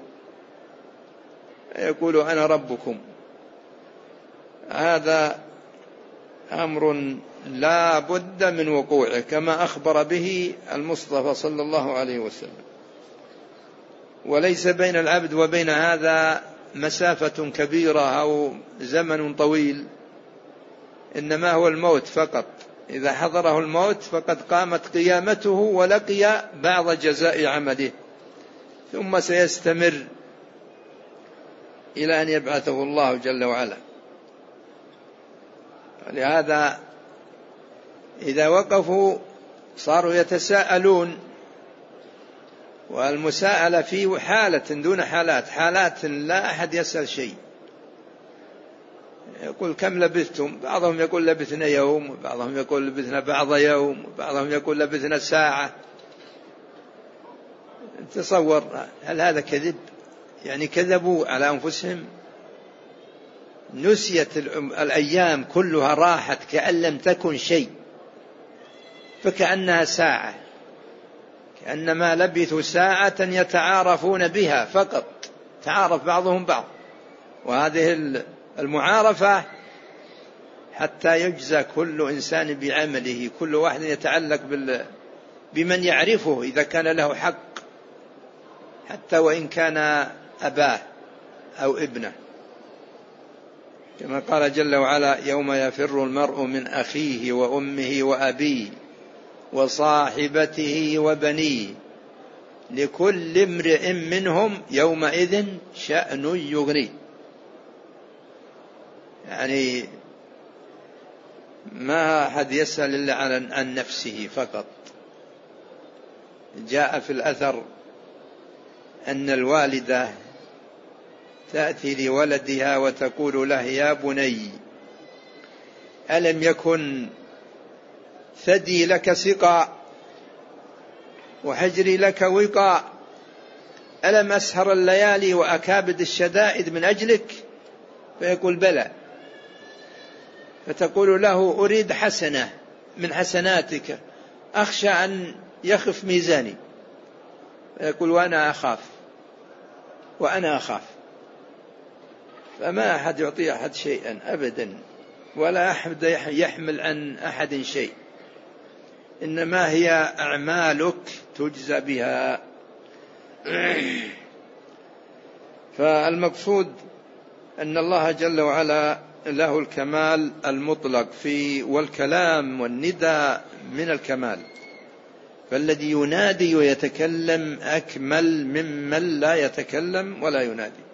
يقول: أنا ربكم. هذا أمر لا بد من وقوعه، كما أخبر به المصطفى صلى الله عليه وسلم. وليس بين العبد وبين هذا مسافة كبيرة أو زمن طويل، إنما هو الموت فقط. إذا حضره الموت فقد قامت قيامته ولقي بعض جزاء عمله، ثم سيستمر إلى أن يبعثه الله جل وعلا. لهذا إذا وقفوا صاروا يتساءلون، والمساءلة في حالة دون حالات، حالات لا أحد يسأل شيء. يقول: كم لبثتم؟ بعضهم يقول لبثنا يوم، وبعضهم يقول لبثنا بعض يوم، وبعضهم يقول لبثنا ساعة. تصور، هل هذا كذب؟ يعني كذبوا على أنفسهم. نسيت الأيام كلها، راحت كأن لم تكن شيء، فكأنها ساعة، كأنما لبثوا ساعة يتعارفون بها فقط، تعارف بعضهم بعض. وهذه المعارفة حتى يجزى كل إنسان بعمله، كل واحد يتعلق بمن يعرفه إذا كان له حق، حتى وإن كان أباه أو ابنه، كما قال جل وعلا: يوم يفر المرء من أخيه وأمه وأبيه وصاحبته وبنيه لكل امرئ منهم يومئذ شأن يغنيه. يعني ما أحد يسأل إلا عن نفسه فقط. جاء في الأثر أن الوالدة تأتي لولدها وتقول له: يا بني، ألم يكن ثدي لك سقا وحجري لك وقاء؟ ألم أسهر الليالي وأكابد الشدائد من أجلك؟ فيقول: بلى. فتقول له: أريد حسنة من حسناتك، أخشى أن يخف ميزاني. فيقول: وأنا أخاف وأنا أخاف. فما أحد يعطي أحد شيئا أبدا، ولا أحد يحمل عن أحد شيء، إنما هي أعمالك تجزى بها. فالمقصود أن الله جل وعلا له الكمال المطلق في والكلام والنداء من الكمال، فالذي ينادي ويتكلم أكمل ممن لا يتكلم ولا ينادي.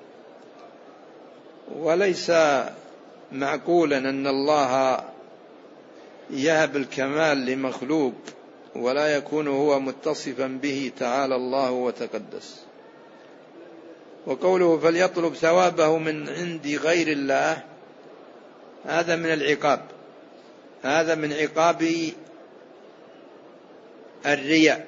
وليس معقولا أن الله يهب الكمال لمخلوق ولا يكون هو متصفا به تعالى الله وتقدس. وقوله فليطلب ثوابه من عند غير الله، هذا من العقاب، هذا من عقاب الرياء،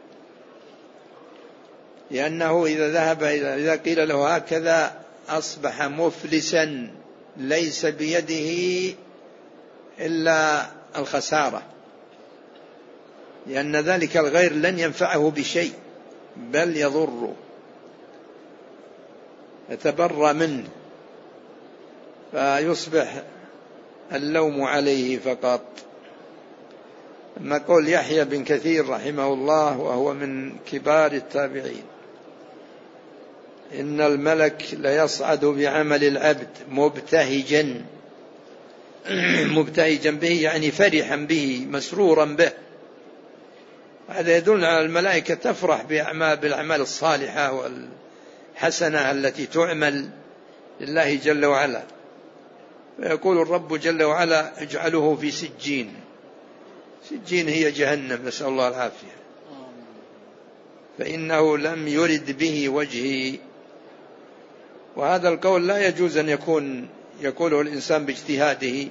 لأنه إذا ذهب إذا قيل له هكذا أصبح مفلسا ليس بيده إلا الخسارة، لأن ذلك الغير لن ينفعه بشيء بل يضره، يتبرى منه، فيصبح اللوم عليه فقط. أما قول يحيى بن كثير رحمه الله وهو من كبار التابعين: إن الملك ليصعد بعمل العبد مبتهجا مبتهجا به يعني فرحا به مسرورا به. هذا يدل على الملائكة تفرح بأعمال بالأعمال الصالحة والحسنة التي تعمل لله جل وعلا. ويقول الرب جل وعلا: اجعله في سجين. سجين هي جهنم، نسأل الله العافية، فإنه لم يرد به وجهي. وهذا القول لا يجوز أن يكون يقوله الإنسان باجتهاده،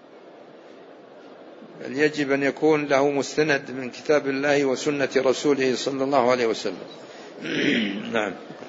بل يجب أن يكون له مستند من كتاب الله وسنة رسوله صلى الله عليه وسلم. نعم.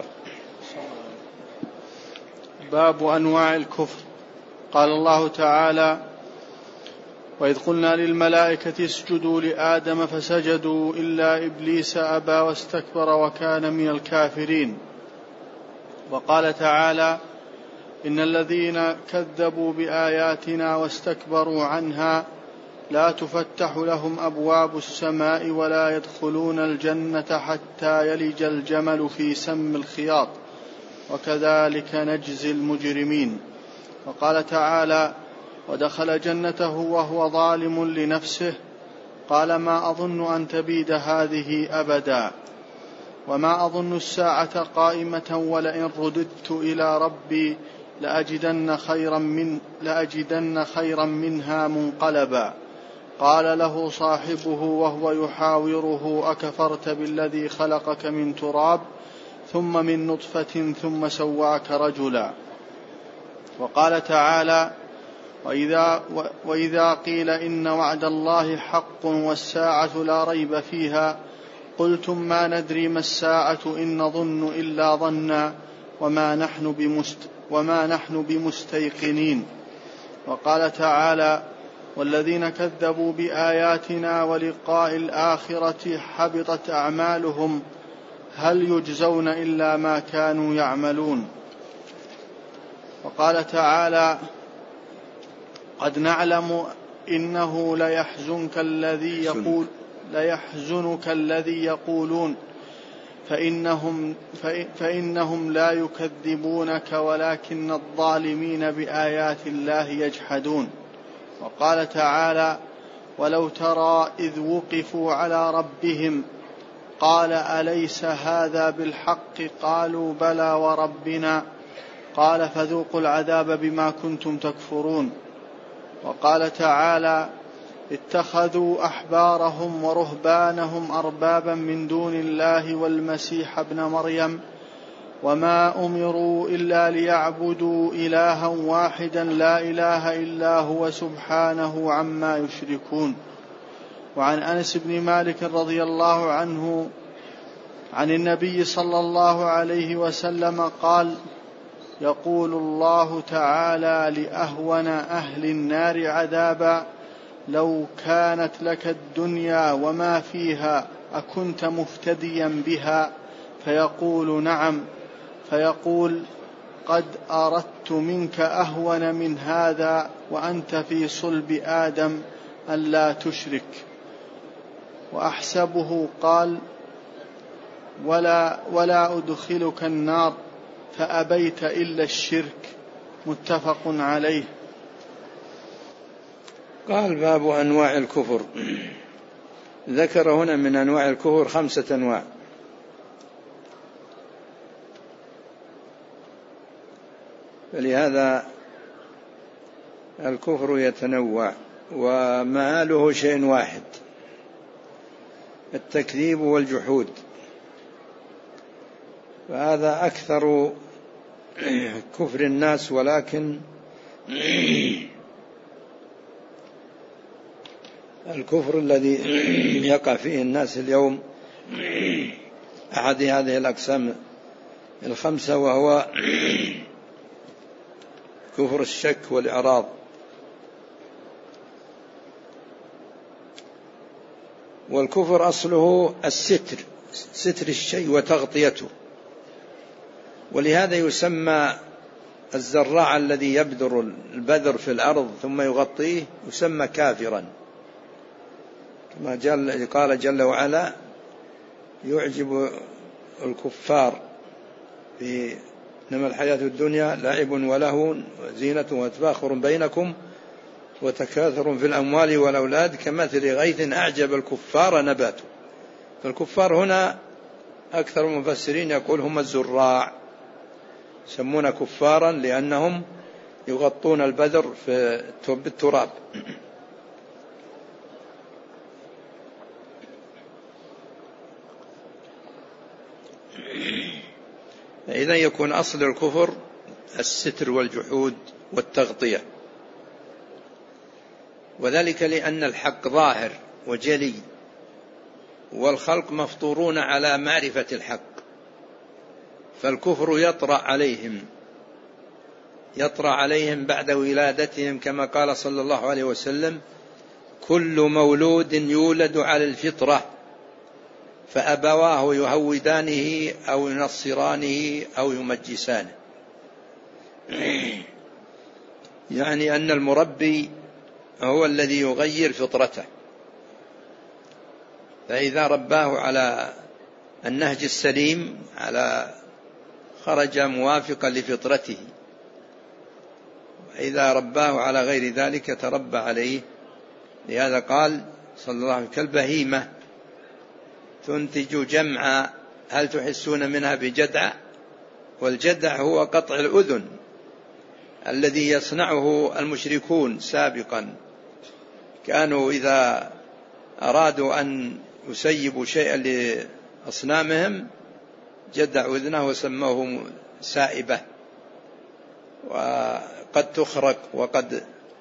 باب أنواع الكفر. قال الله تعالى: وإذ قلنا للملائكة اسجدوا لآدم فسجدوا إلا إبليس أبى واستكبر وكان من الكافرين. وقال تعالى: إن الذين كذبوا بآياتنا واستكبروا عنها لا تفتح لهم أبواب السماء ولا يدخلون الجنة حتى يلج الجمل في سم الخياط وكذلك نجزي المجرمين. وقال تعالى: ودخل جنته وهو ظالم لنفسه قال ما أظن أن تبيد هذه أبدا وما أظن الساعة قائمة ولئن رددت إلى ربي لأجدن خيرا, من لأجدن خيرا منها منقلبا. قال له صاحبه وهو يحاوره: أكفرت بالذي خلقك من تراب ثم من نطفة ثم سواك رجلا. وقال تعالى: وإذا, وإذا قيل إن وعد الله حق والساعة لا ريب فيها قلتم ما ندري ما الساعة إن نظن إلا ظنا وما نحن, بمست وما نحن بمستيقنين. وقال تعالى: والذين كذبوا بآياتنا ولقاء الآخرة حبطت أعمالهم هل يجزون إلا ما كانوا يعملون. وقال تعالى: قد نعلم إنه ليحزنك الذي يقول ليحزنك الذي يقولون فإنهم, فإنهم لا يكذبونك ولكن الظالمين بآيات الله يجحدون. وقال تعالى: ولو ترى إذ وقفوا على ربهم قال أليس هذا بالحق قالوا بلى وربنا قال فذوقوا العذاب بما كنتم تكفرون. وقال تعالى: اتخذوا أحبارهم ورهبانهم أربابا من دون الله والمسيح ابن مريم وما أمروا إلا ليعبدوا إلها واحدا لا إله إلا هو سبحانه عما يشركون. وعن أنس بن مالك رضي الله عنه عن النبي صلى الله عليه وسلم قال: يقول الله تعالى لأهون أهل النار عذابا: لو كانت لك الدنيا وما فيها أكنت مفتديا بها؟ فيقول: نعم. فيقول: قد أردت منك أهون من هذا وأنت في صلب آدم ألا تشرك. وأحسبه قال: ولا, ولا أدخلك النار فأبيت إلا الشرك. متفق عليه. قال باب أنواع الكفر. ذكر هنا من أنواع الكفر خمسة أنواع، فلهذا الكفر يتنوع ومآله شيء واحد: التكذيب والجحود. فهذا أكثر كفر الناس، ولكن الكفر الذي يقع فيه الناس اليوم أحد هذه الأقسام الخمسة، وهو كفر الشك والإعراض. والكفر أصله الستر، ستر الشيء وتغطيته، ولهذا يسمى الزراع الذي يبذر البذر في الأرض ثم يغطيه يسمى كافرا، كما جل قال جل وعلا: يعجب الكفار في إنما الحياة الدنيا لعب ولهو وزينة وتفاخر بينكم وتكاثر في الأموال والأولاد كمثل غيث أعجب الكفار نباته. فالكفار هنا أكثر المفسرين يقول هم الزراع، يسمون كفارا لأنهم يغطون البذر في التراب. إذن يكون أصل الكفر الستر والجحود والتغطية، وذلك لأن الحق ظاهر وجلي، والخلق مفطورون على معرفة الحق، فالكفر يطرأ عليهم يطرأ عليهم بعد ولادتهم، كما قال صلى الله عليه وسلم: كل مولود يولد على الفطرة فأبواه يهودانه أو ينصرانه أو يمجسانه. يعني أن المربي هو الذي يغير فطرته، فإذا رباه على النهج السليم على خرج موافقا لفطرته، وإذا رباه على غير ذلك تربى عليه. لهذا قال صلى الله عليه وسلم: كالبهيمة تنتج جمعا هل تحسون منها بجدع. والجدع هو قطع الأذن الذي يصنعه المشركون سابقا، كانوا إذا أرادوا أن يسيبوا شيئا لأصنامهم جدع أذنه وسموه سائبة، وقد تخرق وقد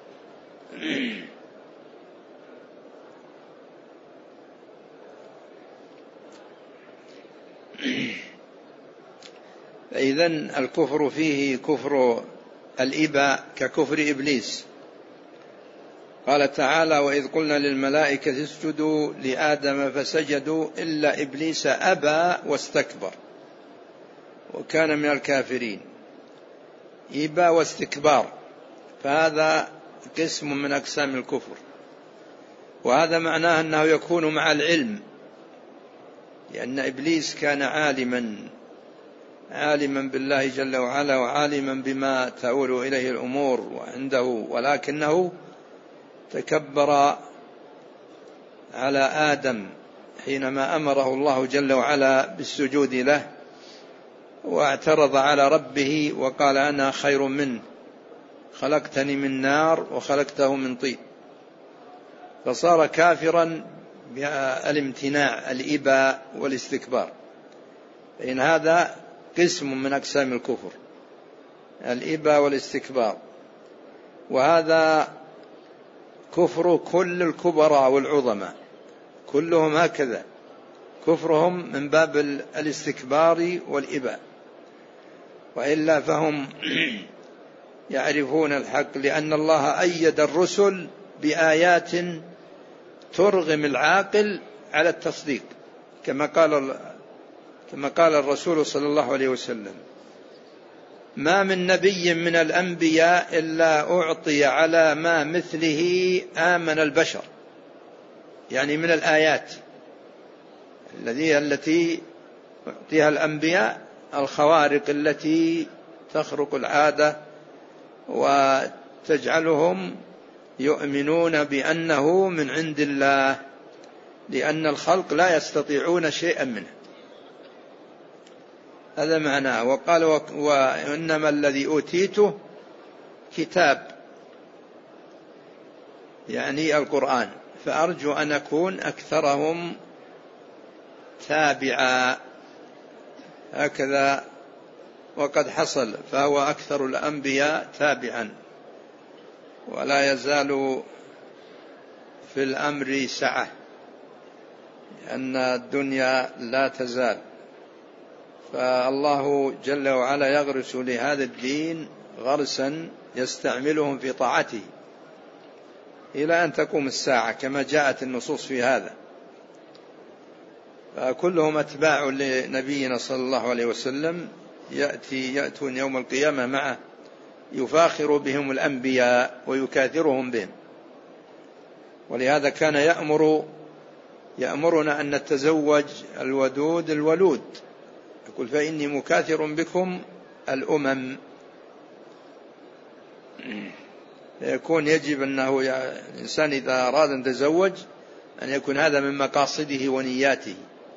إذن الكفر فيه كفر الإباء ككفر إبليس. قال تعالى: وإذ قلنا للملائكة اسجدوا لآدم فسجدوا إلا إبليس أبى واستكبر وكان من الكافرين. إباء واستكبار، فهذا قسم من أقسام الكفر، وهذا معناه أنه يكون مع العلم، لأن إبليس كان عالما عالما بالله جل وعلا وعالما بما تؤول إليه الأمور وعنده، ولكنه تكبر على آدم حينما أمره الله جل وعلا بالسجود له، واعترض على ربه وقال: أنا خير منه خلقتني من نار وخلقته من طين، فصار كافرا بالامتناع الإباء والاستكبار. فإن هذا قسم من أقسام الكفر، الإباء والاستكبار، وهذا كفر كل الكبراء والعظماء، كلهم هكذا كفرهم من باب الاستكبار والإباء، وإلا فهم يعرفون الحق، لأن الله أيد الرسل بآيات ترغم العاقل على التصديق، كما قال كما قال الرسول صلى الله عليه وسلم: ما من نبي من الأنبياء إلا أعطي على ما مثله آمن البشر، يعني من الآيات التي التي أعطيها الأنبياء الخوارق التي تخرق العادة وتجعلهم يؤمنون بأنه من عند الله، لأن الخلق لا يستطيعون شيئا منه. هذا معناه. وقال وإنما الذي أوتيته كتاب، يعني القرآن، فأرجو أن أكون أكثرهم تابعا. هكذا وقد حصل، فهو أكثر الأنبياء تابعا، ولا يزال في الأمر سعة، لأن الدنيا لا تزال. فالله جل وعلا يغرس لهذا الدين غرسا يستعملهم في طاعته إلى أن تقوم الساعة، كما جاءت النصوص في هذا. فكلهم أتباع لنبينا صلى الله عليه وسلم، يأتي يأتون يوم القيامة معه، يفاخر بهم الأنبياء ويكاثرهم بهم. ولهذا كان يأمر يأمرنا أن نتزوج الودود الولود، يقول فإني مكاثر بكم الأمم. يكون يجب أنه الإنسان إذا أراد أن يتزوج أن يكون هذا من مقاصده ونياته.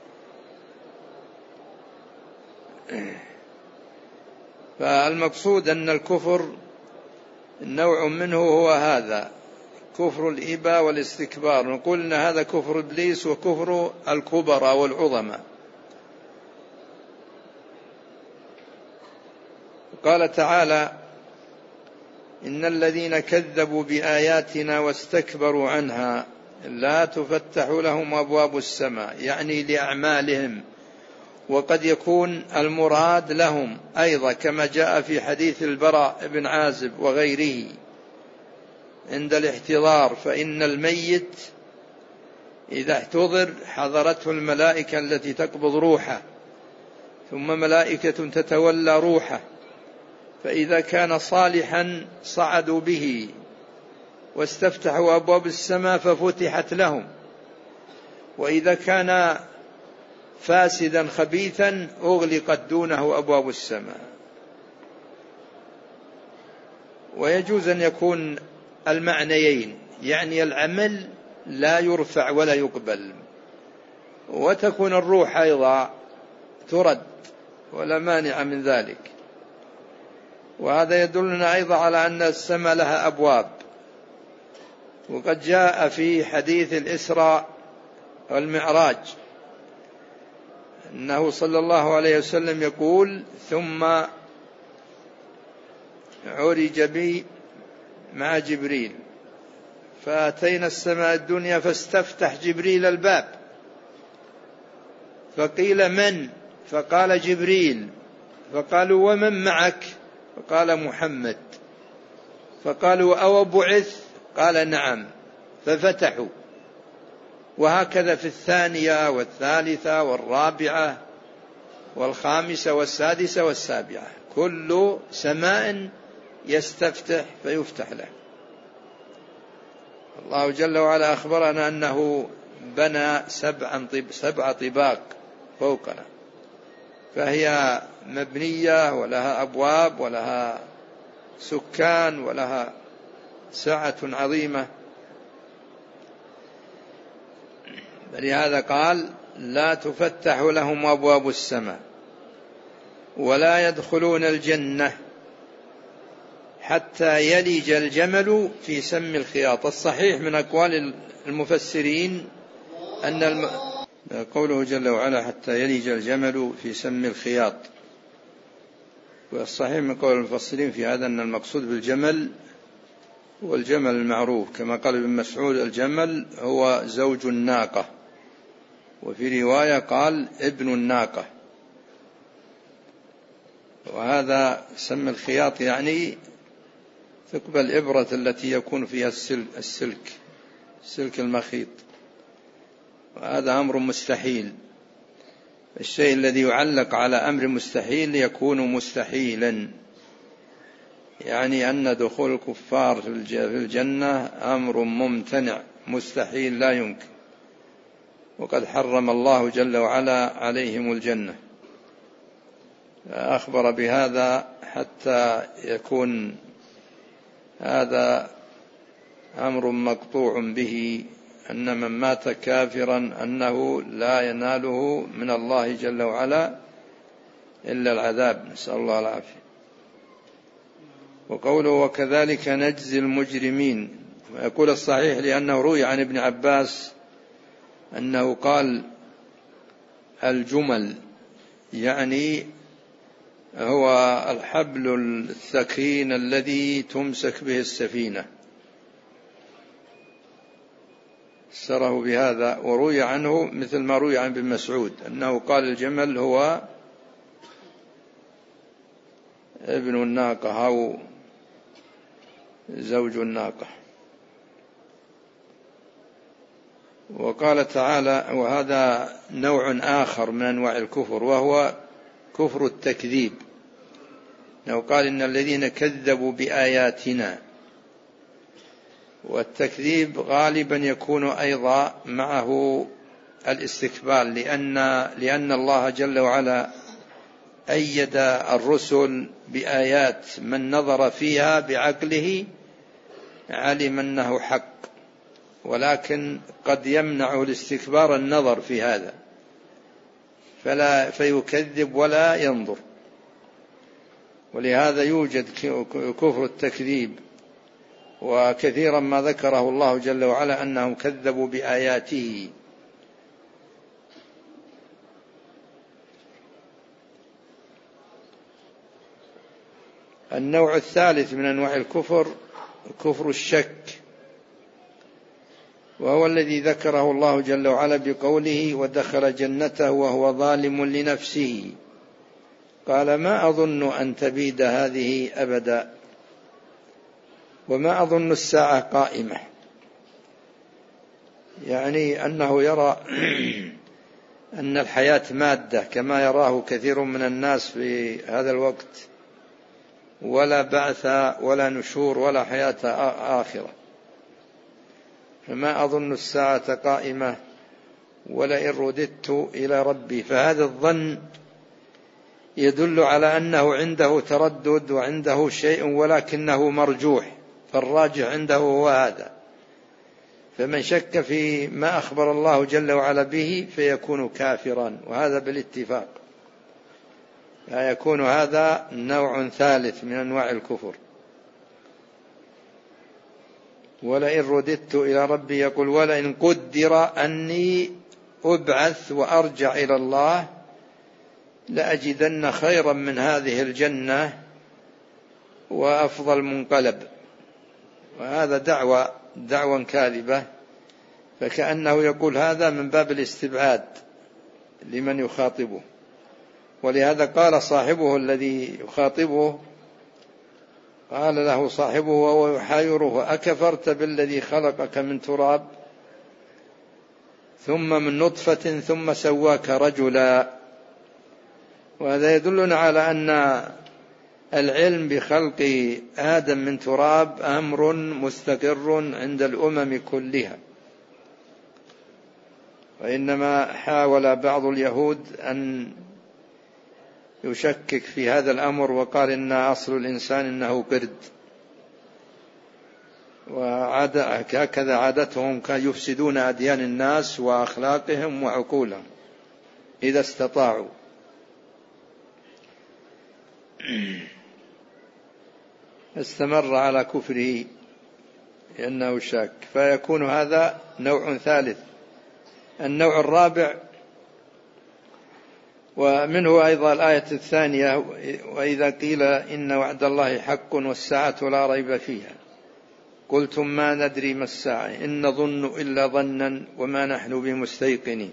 فالمقصود أن الكفر نوع منه هو هذا، كفر الإباء والاستكبار. نقول أن هذا كفر إبليس وكفر الكبرى والعظمى. قال تعالى إن الذين كذبوا بآياتنا واستكبروا عنها لا تفتح لهم أبواب السماء، يعني لأعمالهم، وقد يكون المراد لهم أيضا، كما جاء في حديث البراء بن عازب وغيره عند الاحتضار، فإن الميت إذا احتضر حضرته الملائكة التي تقبض روحه، ثم ملائكة تتولى روحه، فإذا كان صالحا صعدوا به واستفتحوا أبواب السماء ففتحت لهم، وإذا كان فاسدا خبيثا أغلقت دونه أبواب السماء. ويجوز أن يكون المعنيين، يعني العمل لا يرفع ولا يقبل، وتكون الروح أيضا ترد، ولا مانع من ذلك. وهذا يدلنا أيضا على أن السماء لها أبواب. وقد جاء في حديث الإسراء والمعراج أنه صلى الله عليه وسلم يقول ثم عرج بي مع جبريل فأتينا السماء الدنيا فاستفتح جبريل الباب، فقيل من؟ فقال جبريل، فقالوا ومن معك؟ فقال محمد، فقالوا أو بعث؟ قال نعم، ففتحوا. وهكذا في الثانية والثالثة والرابعة والخامسة والسادسة والسابعة، كل سماء يستفتح فيفتح له. الله جل وعلا أخبرنا أنه بنى سبع سبع طباق فوقنا، فهي مبنية ولها أبواب ولها سكان ولها سعة عظيمة. فلهذا قال لا تفتح لهم أبواب السماء ولا يدخلون الجنة حتى يلج الجمل في سم الخياط. الصحيح من أقوال المفسرين أن الم... قوله جل وعلا حتى يلج الجمل في سم الخياط، والصحيح من قول المفسرين في هذا أن المقصود بالجمل هو الجمل المعروف، كما قال ابن مسعود الجمل هو زوج الناقة، وفي رواية قال ابن الناقة. وهذا سم الخياط يعني ثقب الإبرة التي يكون فيها السلك السلك المخيط، وهذا أمر مستحيل. الشيء الذي يعلق على أمر مستحيل يكون مستحيلا، يعني أن دخول الكفار في الجنة أمر ممتنع مستحيل لا يمكن، وقد حرم الله جل وعلا عليهم الجنة. أخبر بهذا حتى يكون هذا أمر مقطوع به، أن من مات كافرا أنه لا يناله من الله جل وعلا إلا العذاب، نسأل الله العافية. وقوله وكذلك نجزي المجرمين، ويقول الصحيح لأنه روي عن ابن عباس أنه قال الجمل يعني هو الحبل الثخين الذي تمسك به السفينة، فسره بهذا. وروي عنه مثل ما روي عن ابن مسعود أنه قال الجمل هو ابن الناقة أو زوج الناقة. وقال تعالى وهذا نوع آخر من أنواع الكفر وهو كفر التكذيب، لو قال إن الذين كذبوا بآياتنا. والتكذيب غالبا يكون أيضا معه الاستكبار، لأن, لأن الله جل وعلا أيد الرسل بآيات من نظر فيها بعقله علم أنه حق، ولكن قد يمنعه الاستكبار النظر في هذا فلا فيكذب ولا ينظر. ولهذا يوجد كفر التكذيب، وكثيرا ما ذكره الله جل وعلا أنهم كذبوا بآياته. النوع الثالث من أنواع الكفر كفر الشك، وهو الذي ذكره الله جل وعلا بقوله ودخل جنته وهو ظالم لنفسه قال ما أظن أن تبيد هذه أبدا وما أظن الساعة قائمة، يعني أنه يرى أن الحياة مادة كما يراه كثير من الناس في هذا الوقت، ولا بعث ولا نشور ولا حياة آخرة. فما أظن الساعة قائمة ولئن رددت إلى ربي. فهذا الظن يدل على أنه عنده تردد وعنده شيء ولكنه مرجوح، فالراجح عنده هو هذا. فمن شك في ما أخبر الله جل وعلا به فيكون كافرا، وهذا بالاتفاق. فيكون هذا نوع ثالث من أنواع الكفر. ولئن رددت إلى ربي يقول ولئن قدر أني أبعث وأرجع إلى الله لأجدن خيرا من هذه الجنة وأفضل منقلب. وهذا دعوة دعوة كاذبة، فكأنه يقول هذا من باب الاستبعاد لمن يخاطبه. ولهذا قال صاحبه الذي يخاطبه قال له صاحبه وهو يحايره أكفرت بالذي خلقك من تراب ثم من نطفة ثم سواك رجلا. وهذا يدلنا على أن العلم بخلق آدم من تراب أمر مستقر عند الأمم كلها، وإنما حاول بعض اليهود أن يشكك في هذا الأمر وقال إن أصل الإنسان إنه قرد، وهكذا عادتهم كانوا يفسدون أديان الناس وأخلاقهم وعقولهم إذا استطاعوا. استمر على كفره لأنه شاك، فيكون هذا نوع ثالث. النوع الرابع ومنه أيضا الآية الثانية وإذا قيل إن وعد الله حق والساعة لا ريب فيها قلتم ما ندري ما الساعة إن نظن إلا ظنا وما نحن بمستيقنين.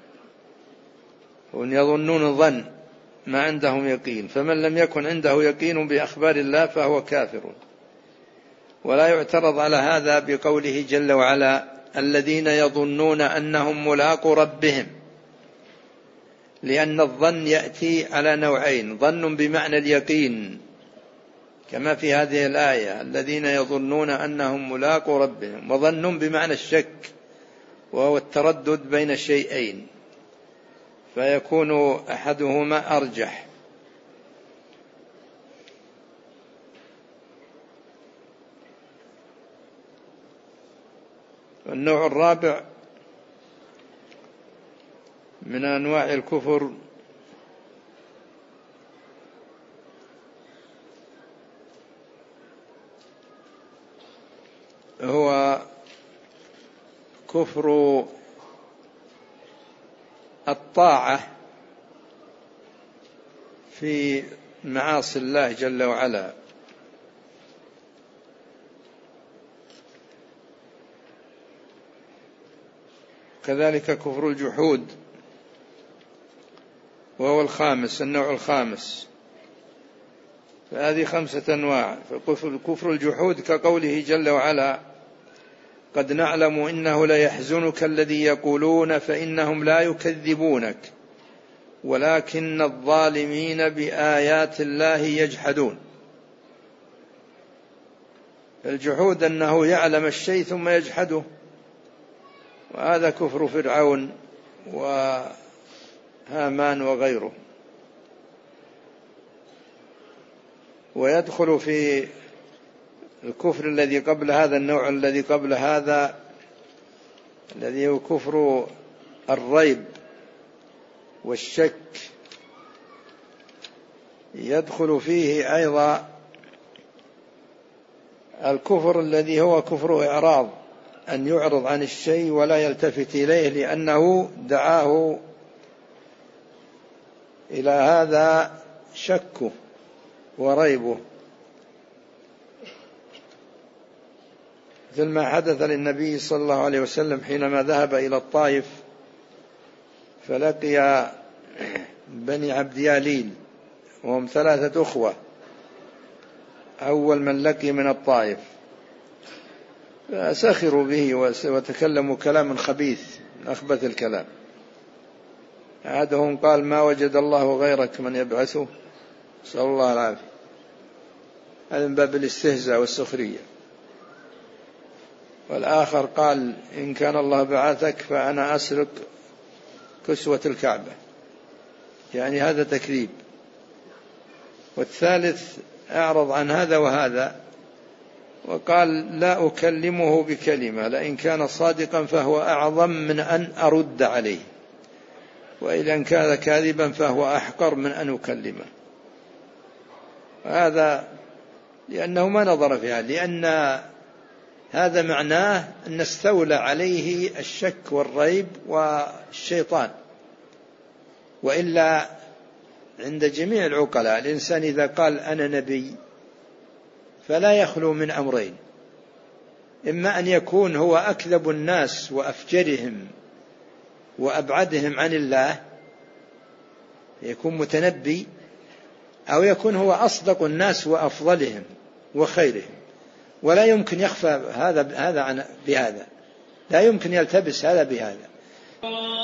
هم يظنون ظن ما عندهم يقين، فمن لم يكن عنده يقين بأخبار الله فهو كافر. ولا يعترض على هذا بقوله جل وعلا الذين يظنون أنهم ملاقو ربهم، لأن الظن يأتي على نوعين، ظن بمعنى اليقين كما في هذه الآية الذين يظنون أنهم ملاقو ربهم، وظن بمعنى الشك وهو التردد بين الشيئين، فيكون أحدهما أرجح. النوع الرابع من أنواع الكفر هو كفر الطاعة في معاصي الله جل وعلا، كذلك كفر الجحود وهو الخامس، النوع الخامس. فهذه خمسة أنواع. فكفر الجحود كقوله جل وعلا: قد نعلم إنه ليحزنك الذي يقولون فإنهم لا يكذبونك ولكن الظالمين بآيات الله يجحدون. الجحود أنه يعلم الشيء ثم يجحده، وهذا كفر فرعون وهامان وغيره. ويدخل في الكفر الذي قبل هذا، النوع الذي قبل هذا الذي هو كفر الريب والشك، يدخل فيه أيضا الكفر الذي هو كفر إعراض، أن يعرض عن الشيء ولا يلتفت إليه لأنه دعاه إلى هذا شكه وريبه، مثل ما حدث للنبي صلى الله عليه وسلم حينما ذهب إلى الطائف فلقي بني عبد ياليل وهم ثلاثة أخوة، أول من لقي من الطائف، فسخروا به وتكلموا كلاما خبيث من أخبث الكلام. أحدهم قال: ما وجد الله غيرك من يبعثه، نسأل الله العافية. هذا من باب الاستهزاء والسخرية. والآخر قال: إن كان الله بعثك فأنا أسرق كسوة الكعبة، يعني هذا تكذيب. والثالث أعرض عن هذا وهذا وقال: لا أكلمه بكلمة، لئن كان صادقا فهو أعظم من أن أرد عليه، وإن كان كاذبا فهو أحقر من أن أكلمه. هذا لأنه ما نظر فيها، لأن هذا معناه أن استولى عليه الشك والريب والشيطان. وإلا عند جميع العقلاء الإنسان إذا قال أنا نبي فلا يخلو من أمرين: إما أن يكون هو أكذب الناس وأفجرهم وأبعدهم عن الله، يكون متنبي، أو يكون هو أصدق الناس وأفضلهم وخيرهم. ولا يمكن يخفى هذا هذا عن بهذا، لا يمكن يلتبس هذا بهذا.